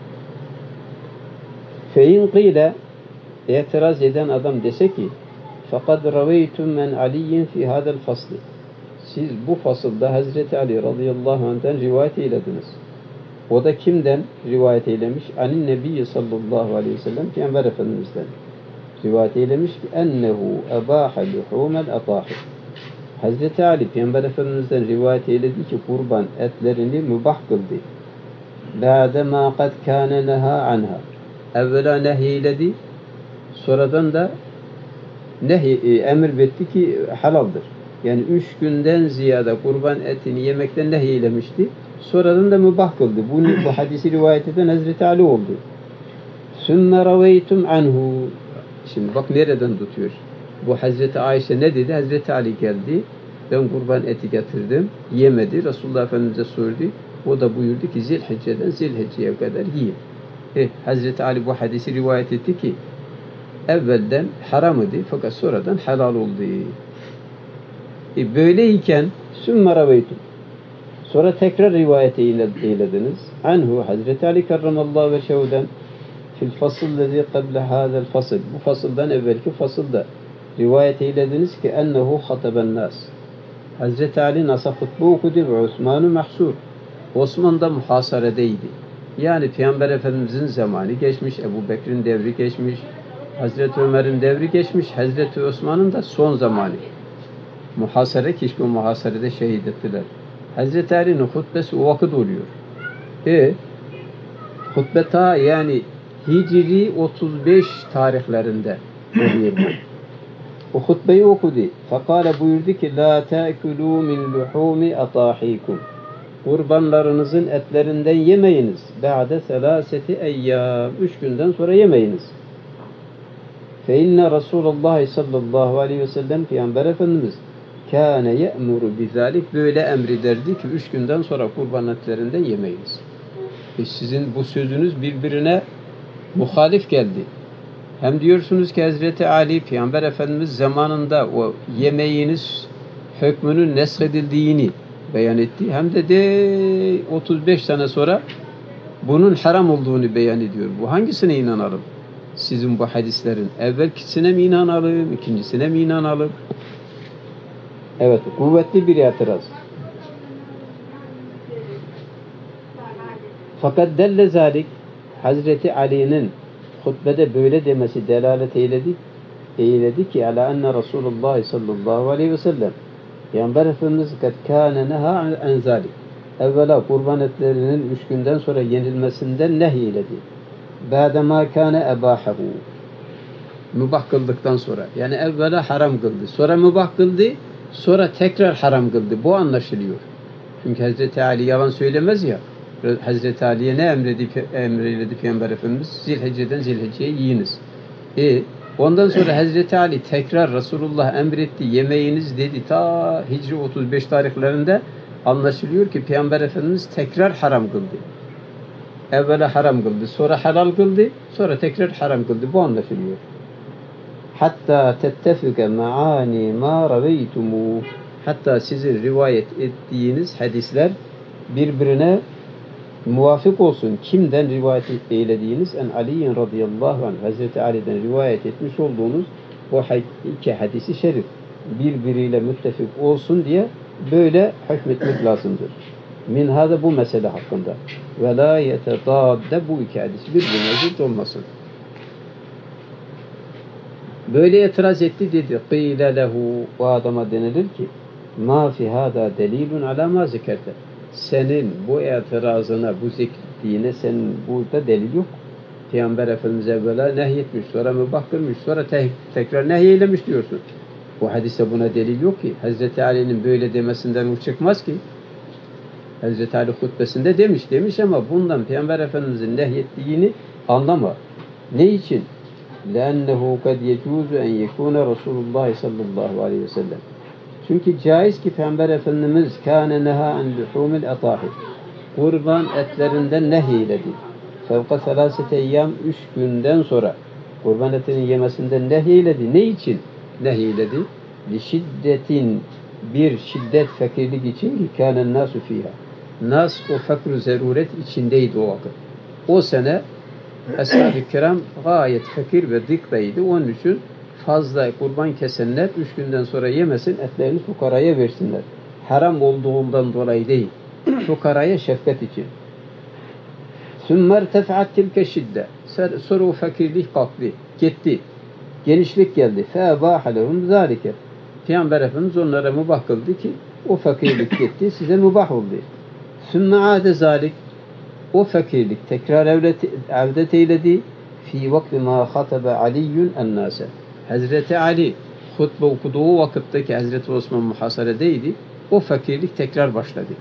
Speaker 1: Fein qile, itiraz eden adam dese ki fakat raveytum men aliyin fi hadel fasli. Siz bu fasılda Hazreti Ali radıyallahu anh'ten rivayet eylediniz. O da kimden rivayet eylemiş? Anin Nebi sallallahu aleyhi ve sellem Peygamber Efendimiz'den. Rivayet eylemiş ki ennehu ebaha luhumel atahi. Hazreti Ali Peygamber Efendimiz'den rivayet eyledi ki kurban etlerini mübah kıldı. Ba'de ma kad kâne neha anha. Evvela nehyeledi, sonradan da emir etti ki halaldır. Yani 3 günden ziyade kurban etini yemekten nehyeylemişti. Sonradan da mübah kıldı. Bu hadisi rivayet eden Hazreti Ali oldu. Sümme raveytum anhu. Şimdi bak nereden tutuyor. Bu Hazreti Ayşe ne dedi? Hazreti Ali geldi. Ben kurban eti getirdim. Yemedi. Resulullah Efendimiz'e sordu. O da buyurdu ki Zilhicce'den Zilhicce'ye kadar yiyin. Hazreti Ali bu hadisi rivayet etti ki evvelden haram idi fakat sonradan helal oldu. Böyleyken sümme raveytum. Sonra tekrar rivayet eylediniz. Anhu Hazreti Ali karramallahu veçhevden fil fasıllezi kable hadel fasıl. Bu fasıldan evvelki fasılda rivayet eylediniz ki ennehu hataben nas. Hazreti Ali nasa hutbe okudu ve Osman'ı mahsur. Osman da muhasaredeydi. Yani Peygamber Efendimizin zamanı geçmiş, Ebu Bekir'in devri geçmiş, Hazreti Ömer'in devri geçmiş, Hazreti Osman'ın da son zamanı. Muhasere, keşke o muhasarede şehit ettiler. Hazreti Ali'nin hutbesi o vakit oluyor. Hutbe ta yani Hicri 35 tarihlerinde oluyor bu. O hutbeyi okudu. Fakale buyurdu ki la ta'kulu min luhumi atahikum. Kurbanlarınızın etlerinden yemeyiniz. Ba'de selaseti eyyam. 3 günden sonra yemeyiniz. Fe inne Resulullah sallallahu aleyhi ve sellem Peygamber Efendimiz kâne ye'muru bizalik, böyle emrederdi ki 3 günden sonra kurban etlerinden yemeyiniz. Sizin bu sözünüz birbirine muhalif geldi. Hem diyorsunuz ki Hazreti Ali Peygamber Efendimiz zamanında o yemeğiniz hükmünün neshedildiğini beyan etti. Hem de 35 sene sonra bunun haram olduğunu beyan ediyor. Bu hangisine inanalım? Sizin bu hadislerin evvelkisine mi inanalım, ikincisine mi inanalım? Evet, kuvvetli bir itiraz. Fakat delle zalik Hazreti Ali'nin hutbede böyle demesi delalet eyledi ki ala enne Resulullah sallallahu aleyhi ve sellem Peygamber Efendimiz kad kâne neha an zalik. Evvela kurban etlerinin 3 günden sonra yenilmesinden nehyeledi. Bâdemâ kâne ebâhehu. Mübah kıldıktan sonra. Yani evvela haram kıldı. Sonra mübah kıldı. Sonra tekrar haram kıldı. Bu anlaşılıyor. Çünkü Hazreti Ali yalan söylemez ya. Hazreti Ali'ye ne emredildi Peygamber Efendimiz? Zilhicce'den Zilhicce'ye yiyiniz. Ondan sonra Hazreti Ali tekrar Resulullah emretti, yemeğiniz dedi. Ta Hicri 35 tarihlerinde anlaşılıyor ki Peygamber Efendimiz tekrar haram kıldı. Evvela haram kıldı, sonra helal kıldı, sonra tekrar haram kıldı. Bu anlaşılıyor. Hatta tettefike maani ma raveytumu. Hatta sizin rivayet ettiğiniz hadisler birbirine muvafık olsun. Kimden rivayet eylediğiniz? En Ali'in radıyallahu anh. Hazreti Ali'den rivayet etmiş olduğunuz o iki hadisi şerif birbiriyle müttefik olsun diye böyle hükmetmek lazımdır. Minhada bu mesele hakkında. Ve la yetedadde bu iki hadis birbirine zıt olmasın. Böyle itiraz etti dedi. Qîle lehu. Bu adama denilir ki ma fi hâdâ delîlun alâ mâ zikerte. Senin bu itirazına, bu zikrettiğine senin burada delil yok. Peygamber Efendimiz evvela nehyetmiş, sonra mübah kılmış, sonra tekrar nehyeylemiş diyorsun. Bu hadise buna delil yok ki. Hazreti Ali'nin böyle demesinden çıkmaz ki. Hazreti Ali hutbesinde demiş ama bundan Peygamber Efendimiz'in nehyettiğini anlama. Ne için? لَأَنَّهُ قَدْ يَجُوزُ اَنْ يَكُونَ رَسُولُ اللّٰهِ sallallahu aleyhi ve sellem. Çünkü caiz ki Peygamber Efendimiz kâne neha an luhumil etâhi. Kurban etlerinden nehyiledi. Fevka selâsete eyyâm 3 günden sonra kurban etinin yemesinden nehyiledi. Ne için nehyiledi? Li şiddetin bir şiddet fakirlik için ki kânen nâsu fîhâ. Nas o fakr-ı zeruret içindeydi o vakit. O sene Ashab-ı kiram gayet fakir ve dıktaydı. Onun için fazla kurban kesenler 3 günden sonra yemesin, etlerini fukaraya versinler. Haram olduğundan dolayı değil. Fukaraya şefkat için. Sümme irtefa'at tilke şidde. Sonra o fakirlik kalktı, gitti. Genişlik geldi. Fe'ebâhe lehum zâlike. Peygamber Efendimiz onlara mübah kıldı ki o fakirlik gitti, size mübah oldu. Sümme âde zâlik. O fakirlik tekrar evdet eyledi. Fi vakti ma hatabe Aliyyun ennâse. Hazreti Ali hutbe okuduğu vakitteki Hazreti Osman muhasaredeydi. O fakirlik tekrar başladı.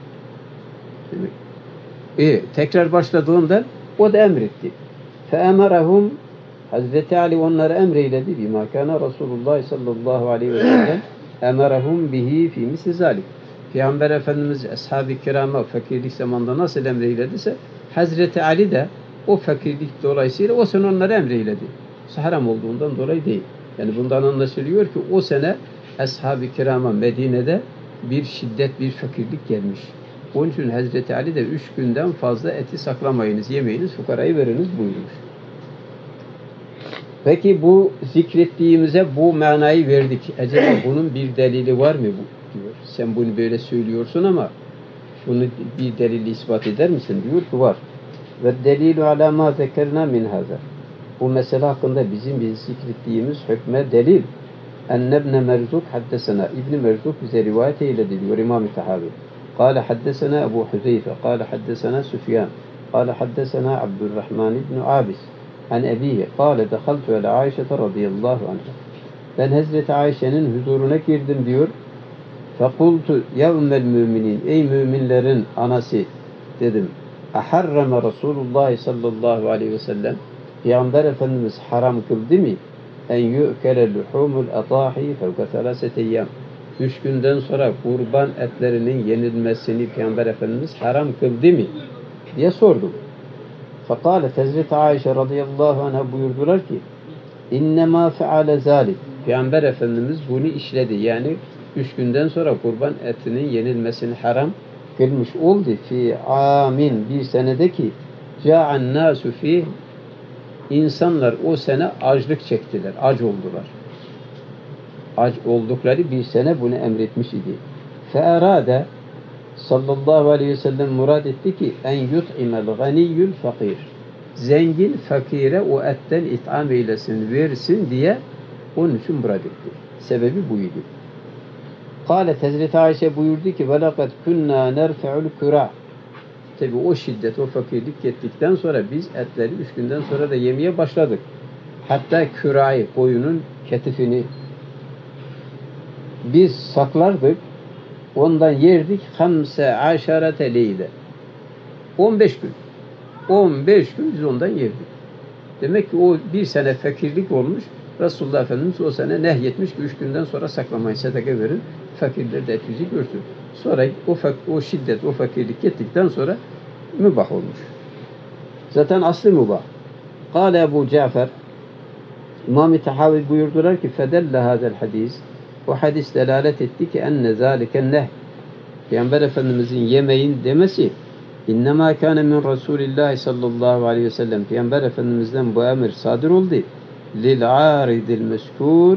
Speaker 1: Tekrar başladığından o da emretti. Feemerahum Hazreti Ali onlara emreyledi. Bima kana Resulullah sallallahu aleyhi ve sellem emerahum bihi fi misli zalik. Peygamber Efendimiz ashab-ı kirama fakirlik zamanında nasıl emreylediyse Hazreti Ali de o fakirlik dolayısıyla o sene onlara emreyledi. Haram olduğundan dolayı değil. Yani bundan anlaşılıyor ki o sene ashab-ı kirama Medine'de bir şiddet, bir fakirlik gelmiş. Onun için Hazreti Ali de 3 günden fazla eti saklamayınız, yemeyiniz, fukarayı veriniz buyurmuş. Peki bu zikrettiğimize bu manayı verdik. Acaba bunun bir delili var mı diyor. Sen bunu böyle söylüyorsun ama bunu bir delili ispat eder misin diyor ki var. Ve delilu ala ma zekerna min haza. Bu mesele hakkında bizim bir zikrettiğimiz hükme delil. Ennebne Merzuk haddesena. İbn Merzuk bize rivayet eyledi diyor İmam-ı Tahavi. Kâle haddesena Ebu Huzeyfe. Kâle haddesena Süfyan. Kâle haddesena Abdurrahman ibn Abis. An ebihi. Kâle dehaltu ala Ayşe radıyallahu anha. Ben Hazreti Ayşe'nin huzuruna girdim diyor. Fekultu ya ümmel müminin. Ey müminlerin anası dedim. Aharrama Resulullah sallallahu aleyhi ve sellem. Peygamber Efendimiz haram kıldı mı? En yu'kele luhumul atahi fevka selasete eyyam. 3 günden sonra kurban etlerinin yenilmesini Peygamber Efendimiz haram kıldı mı? diye sordum. Fekalet Hazreti Ayşe radıyallahu anh'a buyurdular ki İnnemâ feale zâlik. Peygamber Efendimiz bunu işledi. Yani 3 günden sonra kurban etinin yenilmesini haram kılmış oldu. Fi amin bir senedeki câ'an nâsu fîh. İnsanlar o sene açlık çektiler, aç oldular. Aç oldukları bir sene bunu emretmiş idi. Feerade sallallahu aleyhi ve sellem murad etti ki en yut'imel ganiyyül fakir. Zengin fakire o etten it'am eylesin, versin diye onun için murad etti. Sebebi buydu. Kâlet Hazreti Ayşe buyurdu ki وَلَقَدْ كُنَّا نَرْفَعُ الْكُرَى. Tabi o şiddet, o fakirlik gittikten sonra biz etleri 3 günden sonra da yemeye başladık. Hatta kürayı, koyunun ketifini biz saklardık. Ondan yerdik 15 leyle. 15 gün. 15 gün biz ondan yerdik. Demek ki o bir sene fakirlik olmuş. Resulullah Efendimiz o sene nehyetmiş ki 3 günden sonra saklamayı sadaka verin. Fakirler de et yüzü görsün. Sonra o şiddet, o fakirlik gittikten sonra mübah olmuş. Zaten aslı mübah. Kâle Ebu Cafer, İmam-ı Tahavi buyurdular ki fedelle hadel hadis, o hadis delalet etti ki enne zâliken neh, Peygamber Efendimizin yemeğin demesi İnnemâ kâne min Rasûlillâhi sallallahu aleyhi ve sellem, Peygamber Efendimiz'den bu emir sadır oldu. Lil-âridil meskûr,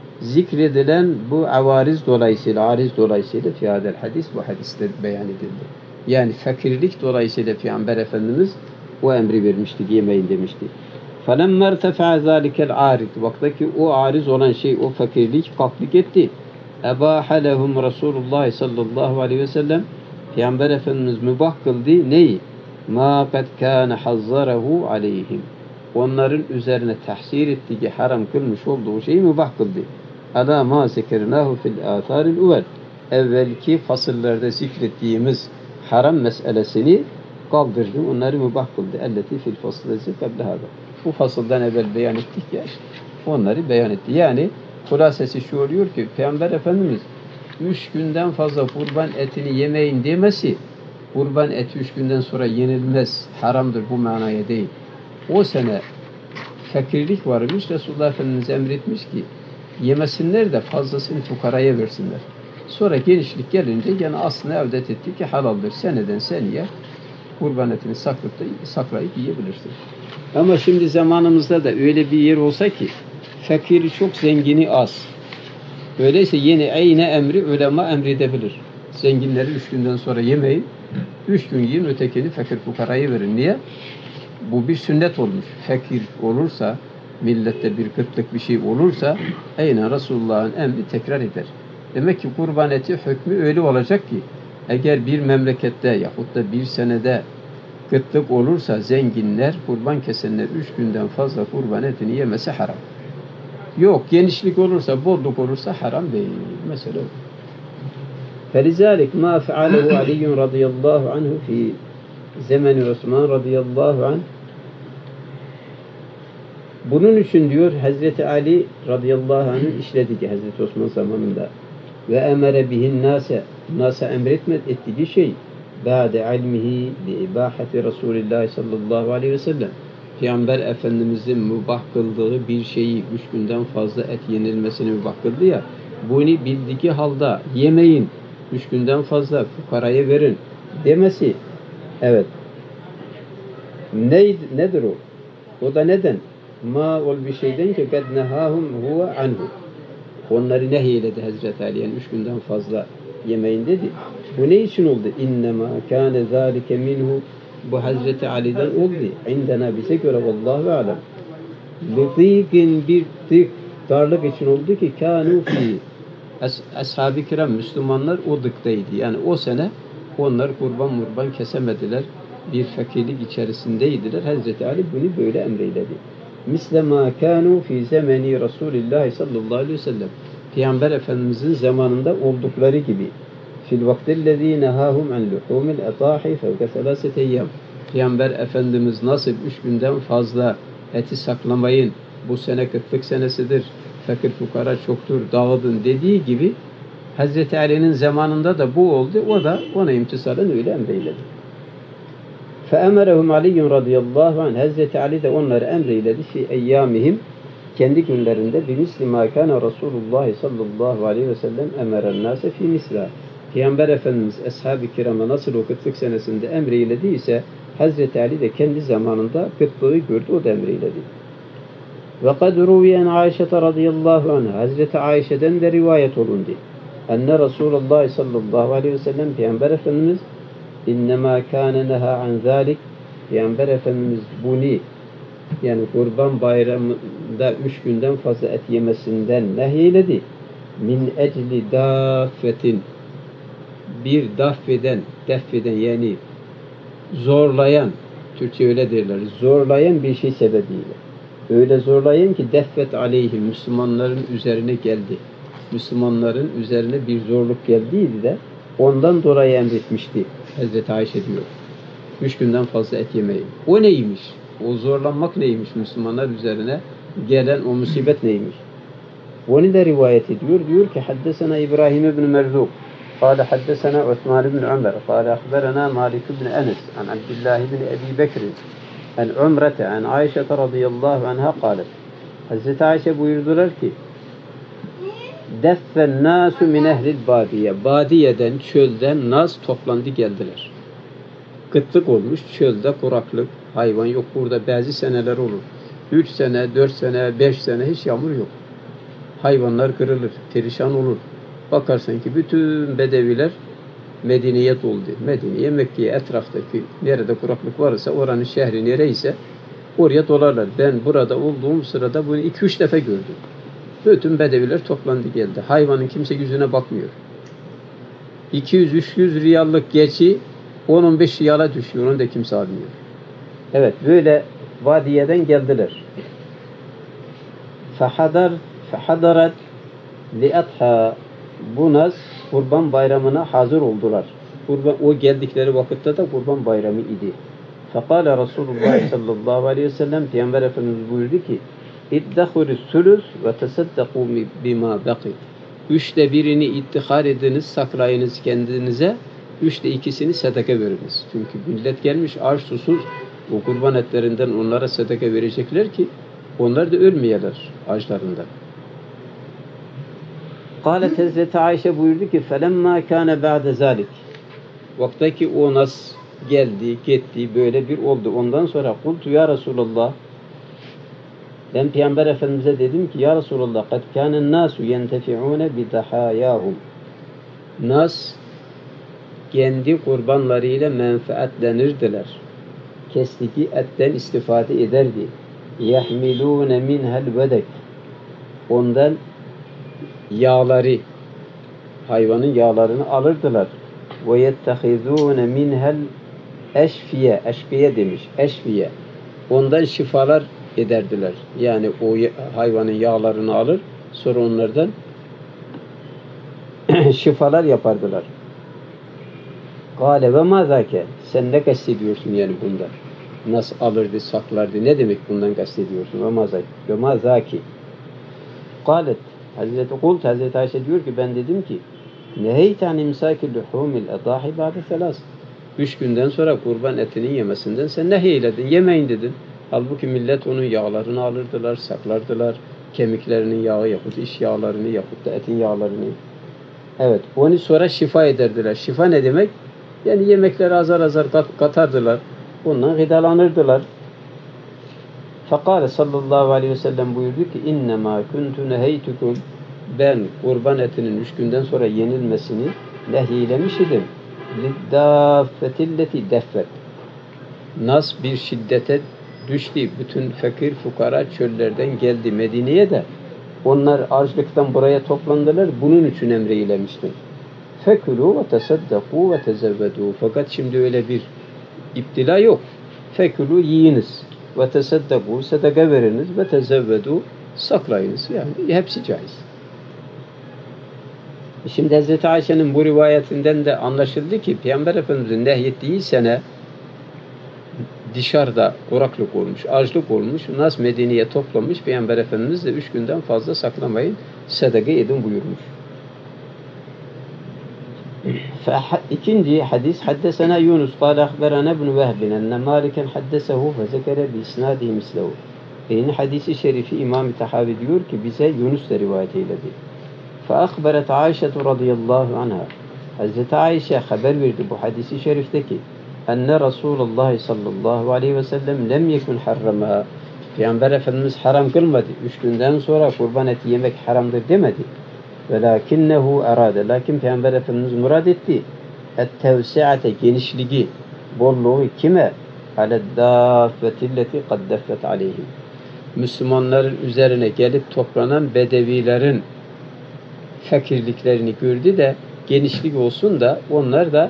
Speaker 1: zikredilen bu ariz dolayısıyla fi hadel hadis, bu hadiste beyan edildi. Yani fakirlik dolayısıyla Peygamber Efendimiz o emri vermişti, yemeyin demişti. فَلَمَّا ارْتَفَعَ ذَٰلِكَ الْعَارِضِ, vaktaki o ariz olan şey, o fakirlik kalklık etti. اَبَاحَ لَهُمْ Resulullah sallallahu aleyhi ve sellem, Peygamber Efendimiz mübah kıldı. Neyi? مَا قَدْ كَانَ حَزَّرَهُ عَلَيْهِمْ, onların üzerine tahsir ettiği, haram kılmış olduğu şeyi mübah kıldı. عَلَى مَا سَكَرْنَاهُ فِي الْآثَارِ الْاُوَلِ, evvelki fasıllarda zikrettiğimiz haram meselesini kaldırdı, onları mübah kıldı. اَلَّتِي فِي الْفَصْلَةِ قَبْلَ هَذَا, bu fasıldan evvel beyan ettik ya, onları beyan etti. Yani hulasesi şu oluyor ki Peygamber Efendimiz 3 günden fazla kurban etini yemeyin demesi, kurban eti 3 günden sonra yenilmez, haramdır bu manaya değil. O sene fakirlik varmış, Resulullah Efendimiz emretmiş ki yemesinler de fazlasını fukaraya versinler. Sonra genişlik gelince gene aslına evdet etti ki halaldir. Seneden seneye kurban etini saklayıp yiyebilirsin. Ama şimdi zamanımızda da öyle bir yer olsa ki fakiri çok, zengini az. Öyleyse yine aynı emri ulema emredebilir. Zenginleri 3 günden sonra yemeyin, 3 gün yiyin, ötekini fakir fukaraya verin. Niye? Bu bir sünnet olmuş. Fakir olursa, millette bir kıtlık bir şey olursa aynen Resulullah'ın emri tekrar eder. Demek ki kurban eti hükmü öyle olacak ki eğer bir memlekette yahut da bir senede kıtlık olursa zenginler, kurban kesenler 3 günden fazla kurban etini yemesi haram. Yok, genişlik olursa, bolluk olursa haram değil. Mesela فَلِذَٰلِكْ مَا فَعَلَهُ عَلِيٌّ radıyallahu anhu fi zemeni Osman radıyallahu anh. Bunun için diyor Hazreti Ali radıyallahu anh'ın işlediği ki Hazreti Osman zamanında ve emere bihin nasa ettiği şey ba'de ilmihi bi ibahati Resulillah sallallahu aleyhi ve sellem, Peygamber Efendimizin mübah kıldığı bir şeyi 3 günden fazla et yenilmesini mübah kıldı ya, bunu bildiği halde yemeyin, 3 günden fazla fukaraya verin demesi, evet, nedir o? O da neden? Ma ol bir şeyden ki kad nehahum huve anhu, onları nehyeledi Hazreti Ali, yani 3 günden fazla yemeyin dedi. Bu ne için oldu? İnnemâ kâne zâlike minhu, bu Hazreti Ali'den oldu. İndena bize göre vallahu alem. Lidîkin bir darlık için oldu ki kânû fî, ashab-ı kiram Müslümanlar o dıktaydı. Yani o sene onlar kurban kesemediler. Bir fakirlik içerisindeydiler. Hazreti Ali bunu böyle emreyledi. Misle mâ kânû fî zemeni Resulillah sallallahu aleyhi ve sellem, Peygamber Efendimizin zamanında oldukları gibi. Fil vaktillezî nehâhum an luhûmil etâhi fevke selâsete eyyâm, Peygamber Efendimiz nasıl 3 günden fazla eti saklamayın, bu sene kıtlık senesidir, fakir fukara çoktur, dağıdın dediği gibi Hazreti Ali'nin zamanında da bu oldu. O da ona imtisalen öyle emreyledi. فَاَمَرَهُمْ عَلِيٌّ radıyallahu anh, Hazreti Ali de onları emreyledi fi eyyâmihim, kendi günlerinde bimisli mâ kâne Resulullah sallallahu aleyhi ve sellem emeren nâse fi mislâ, Peygamber Efendimiz ashab-ı kirama nasıl o kıtlık senesinde emreylediyse Hazreti Ali de kendi zamanında kıtlığı gördü, o da emreyledi. Ve kad ruviyen Ayşe radıyallahu anh, Hazreti Ayşe'den de rivayet olundu. enne Resulullah sallallahu aleyhi ve sellem Peygamber Efendimiz innemâ kâne neha an zâlik Peygamber Efendimiz bunu yani Kurban Bayramı'nda 3 günden fazla et yemesinden nehyeledi. Min ecli daffetin bir deffeden yani zorlayan, Türkçe öyle derler, zorlayan bir şey sebebiyle. Öyle zorlayan ki deffet aleyhim, Müslümanların üzerine geldi. Müslümanların üzerine bir zorluk geldiydi de ondan dolayı emretmişti. Hazreti Ayşe diyor. 3 günden fazla et yemeyin. O neymiş? O zorlanmak neymiş Müslümanlar üzerine gelen o musibet neymiş? Onu da rivayet ediyor. Diyor ki haddesena İbrahim ibn Merzuk قال حدثنا عثمان بن عمر قال أخبرنا مالك بن أنس عن عبد الله بن أبي بكر عن عمرة عن عائشة رضي الله عنها قالت Hazreti Ayşe buyurdular ki deffen nasu min ehlil badiye badiyeden çölden nas toplandı geldiler. Kıtlık olmuş çölde kuraklık hayvan yok burada bazı seneler olur. 3 sene 4 sene 5 sene hiç yağmur yok. Hayvanlar kırılır perişan olur. Bakarsan ki bütün bedeviler Medine'ye doldu. Medine'ye, Mekke'ye etraftaki nerede kuraklık varsa oranın şehri nereyse oraya dolarlar. Ben burada olduğum sırada bunu 2-3 defa gördüm. Bütün bedeviler toplandı geldi. Hayvanın kimse yüzüne bakmıyor. 200-300 riyallık geçi 10-15 riyala düşüyor. Onu da kimse almıyor. Evet böyle vadiyeden geldiler. Fehadarat li'atha bu nas Kurban Bayramı'na hazır oldular. O geldikleri vakitte de Kurban Bayramı idi. Fekale Resulullah sallallahu aleyhi ve sellem Peygamber Efendimiz buyurdu ki İddehurü sülüs ve tesaddakû bima baki 3'te 1'ini ittihar ediniz, saklayınız kendinize 3'te 2'sini sadaka veriniz. Çünkü millet gelmiş aç susuz o kurban etlerinden onlara sadaka verecekler ki onlar da ölmeyeler açlarından. Kâlet Hazreti Ayşe buyurdu ki فَلَمَّا كَانَ بَعْدَ ذَٰلِكِ Vaktaki o nas geldi, gitti, böyle bir oldu. Ondan sonra kultu ya Resulallah ben Peygamber Efendimiz'e dedim ki ya Resulallah قَدْ كَانَ النَّاسُ يَنْتَفِعُونَ بِدَحَايَاهُمْ Nas kendi kurbanlarıyla menfaatlenirdiler. Kestiği etten istifade ederdi. يَحْمِلُونَ مِنْهَا الْوَدَكِ Ondan yağları, hayvanın yağlarını alırdılar. وَيَتَّخِذُونَ مِنْهَا الْاَشْفِيَ Eşfiye demiş, eşfiye. Ondan şifalar ederdiler. Yani o hayvanın yağlarını alır, sonra onlardan şifalar yapardılar. قَالَ وَمَا ذَاكَ Sen ne kastediyorsun yani bundan? Nasıl alırdı, saklardı? Ne demek bundan kastediyorsun? وَمَا ذَاكِ قَالَتْ Hazreti Ayşe diyor ki ben dedim ki neheyten imsâki luhûmil edâhi ba'de selâs 3 günden sonra kurban etinin yemesinden sen nehyeyledin, yemeyin dedin. Halbuki millet onun yağlarını alırdılar, saklardılar. Kemiklerinin yağı yahut iç yağlarını yahut da etin yağlarını. Evet, onu sonra şifa ederdiler. Şifa ne demek? Yani yemekleri azar azar katardılar. Ondan gıdalanırdılar. Fekale sallallahu aleyhi ve sellem buyurdu ki innemâ kuntu neheytukum ben kurban etinin 3 günden sonra yenilmesini nehyelemiş idim. Liddâffetilleti deffet Nas bir şiddete düştü. Bütün fakir fukara çöllerden geldi Medine'ye de onlar açlıktan buraya toplandılar. Bunun için emreylemiştim. Fekulu ve tesaddakû ve tezevvedû Fakat şimdi öyle bir iptila yok. Fekulu yiyiniz. Ve tesaddakû sadaka veriniz ve tezevvedû saklayınız. Yani hepsi caiz. Şimdi Hazreti Ayşe'nin bu rivayetinden de anlaşıldı ki Peygamber Efendimiz'in nehyettiği sene dışarıda kuraklık olmuş, açlık olmuş. Nas Medine'ye toplamış. Peygamber Efendimiz de 3 günden fazla saklamayın, sadaka edin buyurmuş. İkinci hadis haddesena Yunus قال أخبرنا ابن وهب أن مالكا حدثه فذكر بإسناده مثله. Yine hadisi şerifi İmam-ı Tahavi diyor ki bize Yunus da rivayet eyledi. فأخبرت عائشة رضي الله عنها. Hazreti Ayşe haber verdi bu hadisi şerifteki enne Resulullah sallallahu aleyhi ve sellem lem yekun harrama. Peygamber Efendimiz haram kılmadı. 3 günden sonra kurban eti yemek haramdır demedi. Velakinnehu erade. Lakin Peygamber Efendimiz murad etti. Et-tevsi'ate genişliği, bolluğu kime? Ale'd-dâffetilleti kad deffet aleyhim. Müslümanların üzerine gelip toplanan bedevilerin fakirliklerini gördü de genişlik olsun da onlar da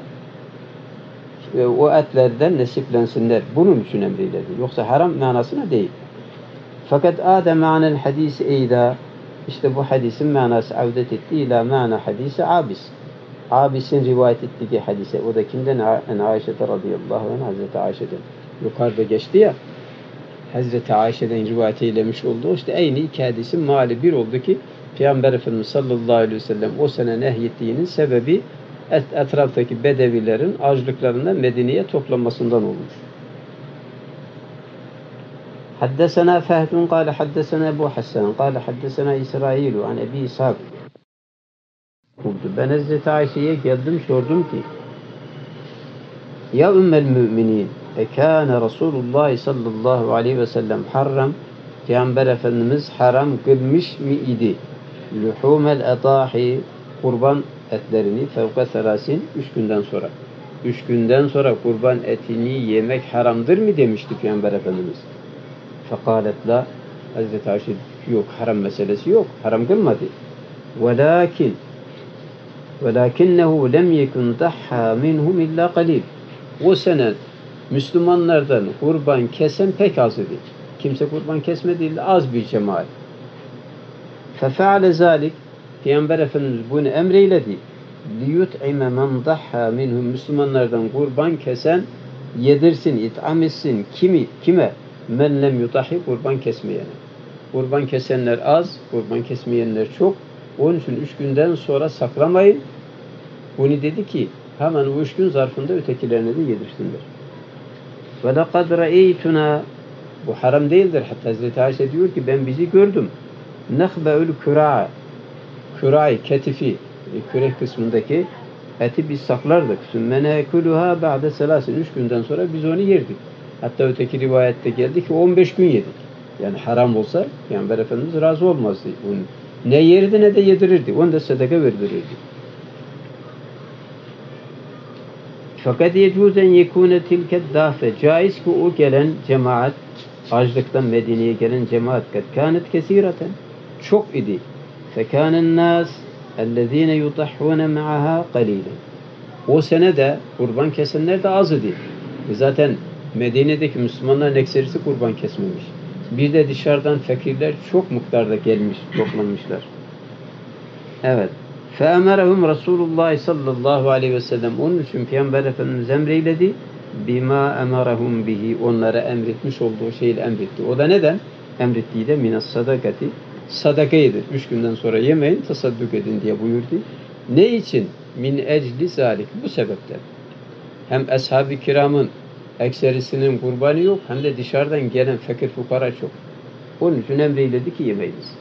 Speaker 1: o etlerden nesiplensinler. Bunun için emreyledi. Yoksa haram manasına değil. Fakat âde ma'nel hadisi eyda, işte bu hadisin manası avdet etti ila ma'na hadisi Abis. Abis'in rivayet ettiği hadise. O da kimden? Ayşe'de radıyallahu anh, Hazreti Ayşe'den. Yukarıda geçti ya. Hazreti Ayşe'den rivayet eylemiş olduğu işte aynı iki hadisin mali bir oldu ki Peygamber Efendimiz sallallahu aleyhi ve sellem o sene nehyettiğinin sebebi etraftaki bedevilerin açlıklarından Medine'ye toplanmasından olmuş. Haddesena Fehdun kâle haddesena Ebu Hassan kâle haddesena İsrailu an Ebi İshak. Ben Hazreti Ayşe'ye geldim sordum ki ya ümmel müminin ekâne Resulullah sallallahu aleyhi ve sellem harram, Peygamber Efendimiz haram kılmış mı idi? Luhumel etâhi, kurban etlerini fevka selasin, 3 günden sonra. 3 günden sonra kurban etini yemek haramdır mı demişti Peygamber Efendimiz. Fekalet la, Hazreti Ayşe yok, haram meselesi yok, haram kılmadı. Velakinnehu lem yekun dahha minhum illa qalil. O sene Müslümanlardan kurban kesen pek az idi. Kimse kurban kesmedi, az bir cemaat. Fefeale zalik, Peygamber Efendimiz bunu emreyledi. Liyut'ime men dahha minhum, Müslümanlardan kurban kesen yedirsin, it'am etsin. Kime? Men lem yutahi, kurban kesmeyene. Kurban kesenler az, kurban kesmeyenler çok. Onun için 3 günden sonra saklamayın. Bunu dedi ki hemen o 3 gün zarfında ötekilerine de yedirsinler. Ve lekad ra'eytuna, bu haram değildir. Hatta Hazreti Ayşe diyor ki ben bizi gördüm. Nehbe'ül küra'i, ketifi, kürek kısmındaki eti biz saklardık. Sümme nekuluha ba'de selasin, 3 günden sonra biz onu yerdik. Hatta öteki rivayette geldi ki 15 gün yedik. Yani haram olsa Peygamber Efendimiz razı olmazdı. Onu ne yerdi ne de yedirirdi. Onu da sadaka verdirirdi. Fakat yecuzen yekune tilke dafe, caiz ki o gelen cemaat, açlıktan Medine'ye gelen cemaat kad kânet kesireten, çok idi. Fekânen nâs ellezîne yutahhûne ma'aha qalîlen. O sene de kurban kesenler de az idi. Zaten Medine'deki Müslümanların ekserisi kurban kesmemiş. Bir de dışarıdan fakirler çok miktarda gelmiş, toplanmışlar. Evet. فَاَمَرَهُمْ Resulullah sallallahu aleyhi ve sellem, onun için Peygamber Efendimiz emreyledi. Bima emarahum bihi, onlara emretmiş olduğu şeyle emretti. O da neden? Emrettiği de minas sadakati, sadakaydı. 3 günden sonra yemeyin, tasadduk edin diye buyurdu. Ne için? Min ecli zalik, bu sebepten. Hem ashab-ı kiramın ekserisinin kurbanı yok, hem de dışarıdan gelen fakir fukara çok. Onun için emreyledi ki yemeyiniz.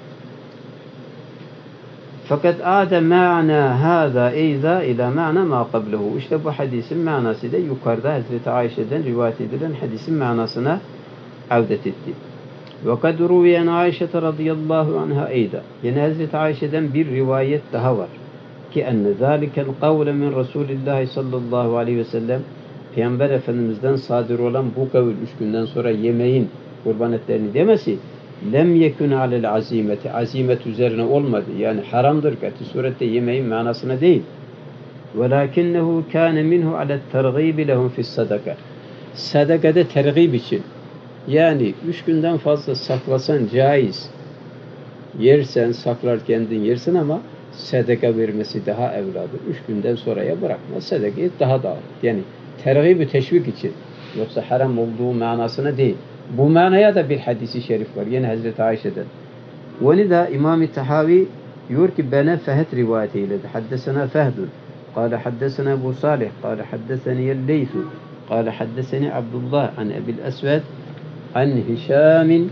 Speaker 1: Fakat âde ma'na hâzâ eyzâ ilâ ma'na mâ qablehu. İşte bu hadisin manası da yukarıda Hazreti Ayşe'den rivayet edilen hadisin manasına avdet etti. Ve kad ruviyen Ayşe radıyallahu anha eyda. Yine Hazreti Ayşe'den bir rivayet daha var. Ki enne zâlikel kavle min Resulillah sallallahu aleyhi ve sellem, Peygamber Efendimiz'den sadır olan bu kavl 3 günden sonra yemeyin kurban etlerini demesi, lem yekun alel azimeti, azimet üzerine olmadı. Yani haramdır katı surette yemeğin manasına değil. Velakinnehu kâne minhu alet tergîbi lehum fis sadaka. Sadakada tergîb için. Yani 3 günden fazla saklasan caiz. Yersen, saklar kendin yersin ama sadaka vermesi daha evladır. 3 günden sonraya bırakma. Sadakayı daha da. Yani tergîb-i teşvik için. Yoksa haram olduğu manasına değil. Bu manaya da bir hadisi şerif var. Yine Hazreti Ayşe'den. Onu da İmam-ı Tahavi diyor ki bana Fehd rivayet eyledi. Haddesena Fehdun. Kâle haddesena Ebu Salih. Kâle haddeseni Yelleysu. Kâle haddeseni Abdullah an Ebil Esved an Hişamin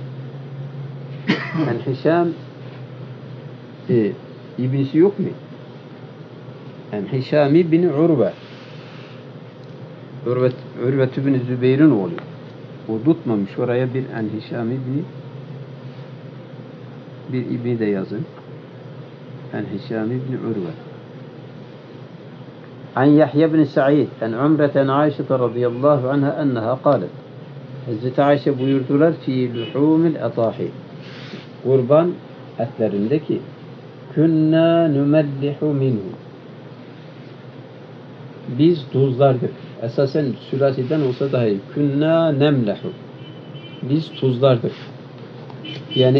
Speaker 1: Hişam İbnisi yok mu? An Hişami bin Urve. Urve bin Zübeyir'in oğlu. O tutmamış. Oraya bir Hişam İbni, bir İbni de yazın. عن هشام بن عروة عن يحيى بن سعيد عن عمرة عن عائشة رضي الله عنها أنها قالت Hazreti Ayşe buyurdular fi luhumil atahi kurban etlerindeki künna numellihu minhu biz tuzlardık. Esasen sülasiden olsa daha iyi. Künna nemlehu biz tuzlardık. Yani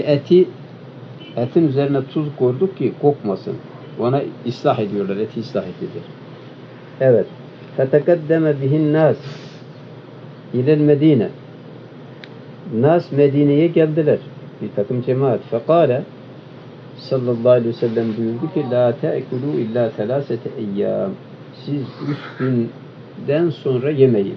Speaker 1: etin üzerine tuz koyduk ki kokmasın. Ona ıslah ediyorlar. Eti ıslah edilir. Evet. Fetekeddeme bihin nas ilel Medine. Nas Medine'ye geldiler. Bir takım cemaat. Fekale sallallahu aleyhi ve sellem buyurdu ki la te'kulu illa telasete eyyam. Siz 3 günden sonra yemeyin.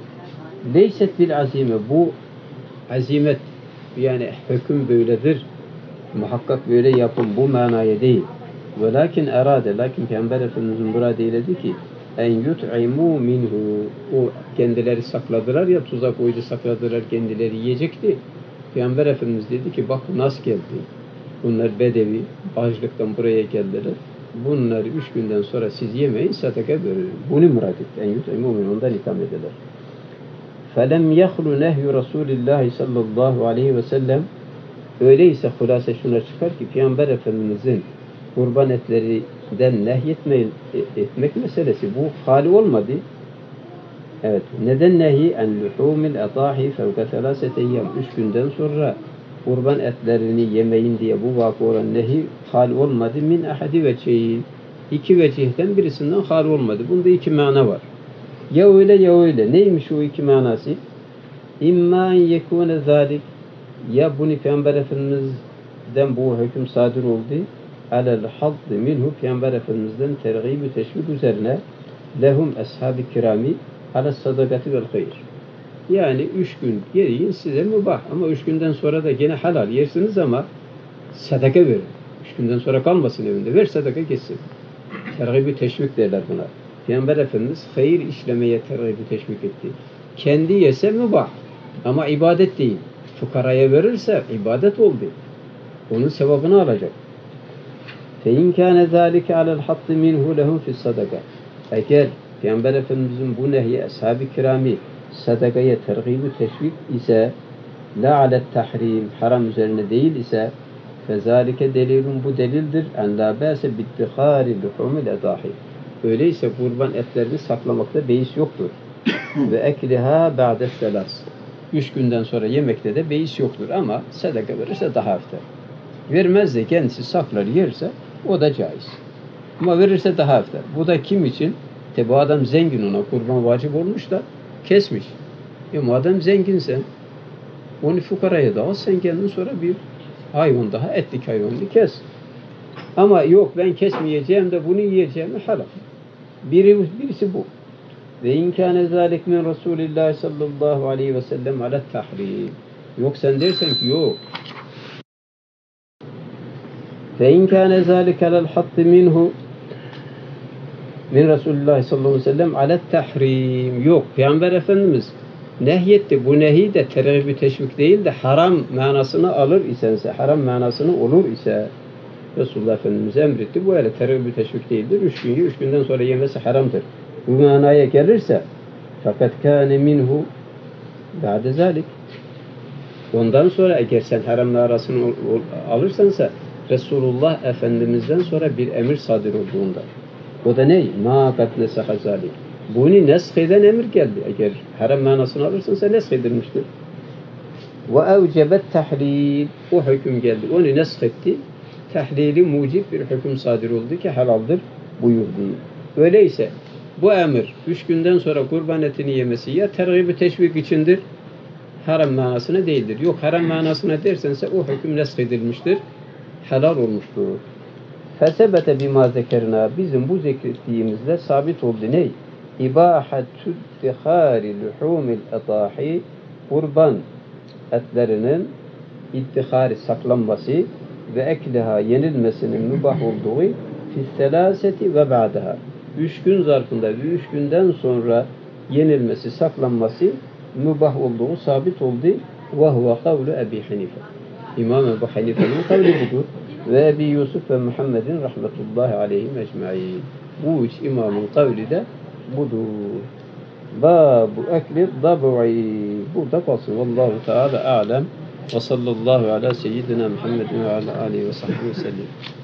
Speaker 1: Leyset bil azime. Bu azimet yani hüküm böyledir. Muhakkak böyle yapın. Bu manaya değil. Velakin erade. Lakin Peygamber Efendimiz'in murad eyledi ki en yut'imu minhu. O kendileri sakladılar ya tuza koydu sakladılar kendileri yiyecekti. Peygamber Efendimiz dedi ki bak nas geldi. Bunlar bedevi. Açlıktan buraya geldiler. Bunları 3 günden sonra siz yemeyin sadaka verin. Bunu murad etti. En yut'imu minhu. Ondan itham ediler. Felem yahlu nehyu Resulillahi sallallahu aleyhi ve sellem. Öyleyse hulasa şuna çıkar ki Peygamber Efendimizin kurban etlerinden nehyetmek meselesi bu hali olmadı. Evet. Neden nehi? En luhumil atahi fevka selasete eyyam. 3 günden sonra kurban etlerini yemeyin diye bu vakı olan nehi hal olmadı. Min ahadi vecihi. 2 vecihten birisinden hal olmadı. Bunda 2 mana var. Ya öyle ya öyle. Neymiş o 2 manası? İmma en yekûne zâlik. Ya bunu Peygamber Efendimiz'den bu hüküm sadır oldu. Alel haddi minhu Peygamber Efendimiz'den tergib-i teşvik üzerine lehum ashab-ı kirami ala sadakati vel hayır. Yani 3 gün yiyin size mübah ama 3 günden sonra da gene halal yersiniz ama sadaka verin. 3 günden sonra kalmasın evinde. Ver sadaka geçsin. Tergib-i teşvik derler buna. Peygamber Efendimiz hayır işlemeye tergib-i teşvik etti. Kendi yese mübah ama ibadet değil. Fukaraya verirse ibadet oldu. Onun sevabını alacak. فَاِنْ كَانَ ذَٰلِكَ عَلَى الْحَطِّ مِنْهُ لَهُمْ فِي الصَّدَقَةِ Eğer Peygamber Efendimizin bu nehyi ashab-ı kirami sadakaya tergib-i teşvik ise la alet tahrim haram üzerine değil ise fezalike delilun bu delildir en la ba'se bittihari luhumil edahi. Öyleyse kurban etlerini saklamakta beis yoktur. Ve ekliha ba'de selas. 3 günden sonra yemekte de beis yoktur ama sadaka verirse daha hafif. Vermez de kendisi saklar yerse o da caiz. Ama verirse daha hafif. Bu da kim için? Bu adam zengin ona kurban vacip olmuş da kesmiş. Madem zenginsen onu fukaraya dağıt sen kendin sonra bir hayvan daha etlik hayvanını kes. Ama yok ben kesmeyeceğim de bunu yiyeceğim halal. Birisi bu. Ve inkâne zâlik min Resulillah sallallahu aleyhi ve sellem ala tahrim. Yok sen dersen ki yok. Ve inkâne zâlik alel hattı minhu min Resulullah sallallahu aleyhi ve sellem ala tahrim. Yok. Peygamber Efendimiz nehyetti. Bu nehi de tergib-i teşvik değil de haram manasını alır ise, haram manasını olur ise Resulullah Efendimiz emretti. Bu öyle tergib-i teşvik değildir. 3 gün 3 günden sonra yemesi haramdır. Bu manaya gelirse fakat kâne minhu ba'de zâlik. Ondan sonra eğer sen haramla arasını alırsansa Resulullah Efendimiz'den sonra bir emir sadır olduğunda. O da ne? Ma kat nesaha zalik. Bunu nesheden emir geldi. Eğer haram manasını alırsansa neshedilmiştir. Ve evcebet tahlil. O hüküm geldi. Onu neshetti. Tahlili mucib bir hüküm sadır oldu ki halaldır buyurdu. Öyleyse bu emir 3 günden sonra kurban etini yemesi ya tergib-i teşvik içindir, haram manasına değildir. Yok haram manasına dersense o hüküm neshedilmiştir, helal olmuştur. Fesebete bima zekerna bizim bu zikrettiğimizde sabit oldu ne? İbahatü ittihari luhumil etahi kurban etlerinin ittihari saklanması ve ekliha yenilmesinin mübah olduğu fisselaseti ve ba'daha. 3 gün zarfında ve 3 günden sonra yenilmesi, saklanması mübah olduğu sabit oldu. Ve huve kavlu Ebi Hanife. İmam Ebu Hanife'nin kavli budur. ve Ebi Yusuf ve Muhammedin rahmetullahi aleyhim ecmaîn. Bu üç imamın kavli de budur. Babu ekli dab'i. Burada kalsın. Vallahu Teala alem. Ve sallallahu ala seyyidina Muhammedin ve ala alihi ve sahbihi ve sellem.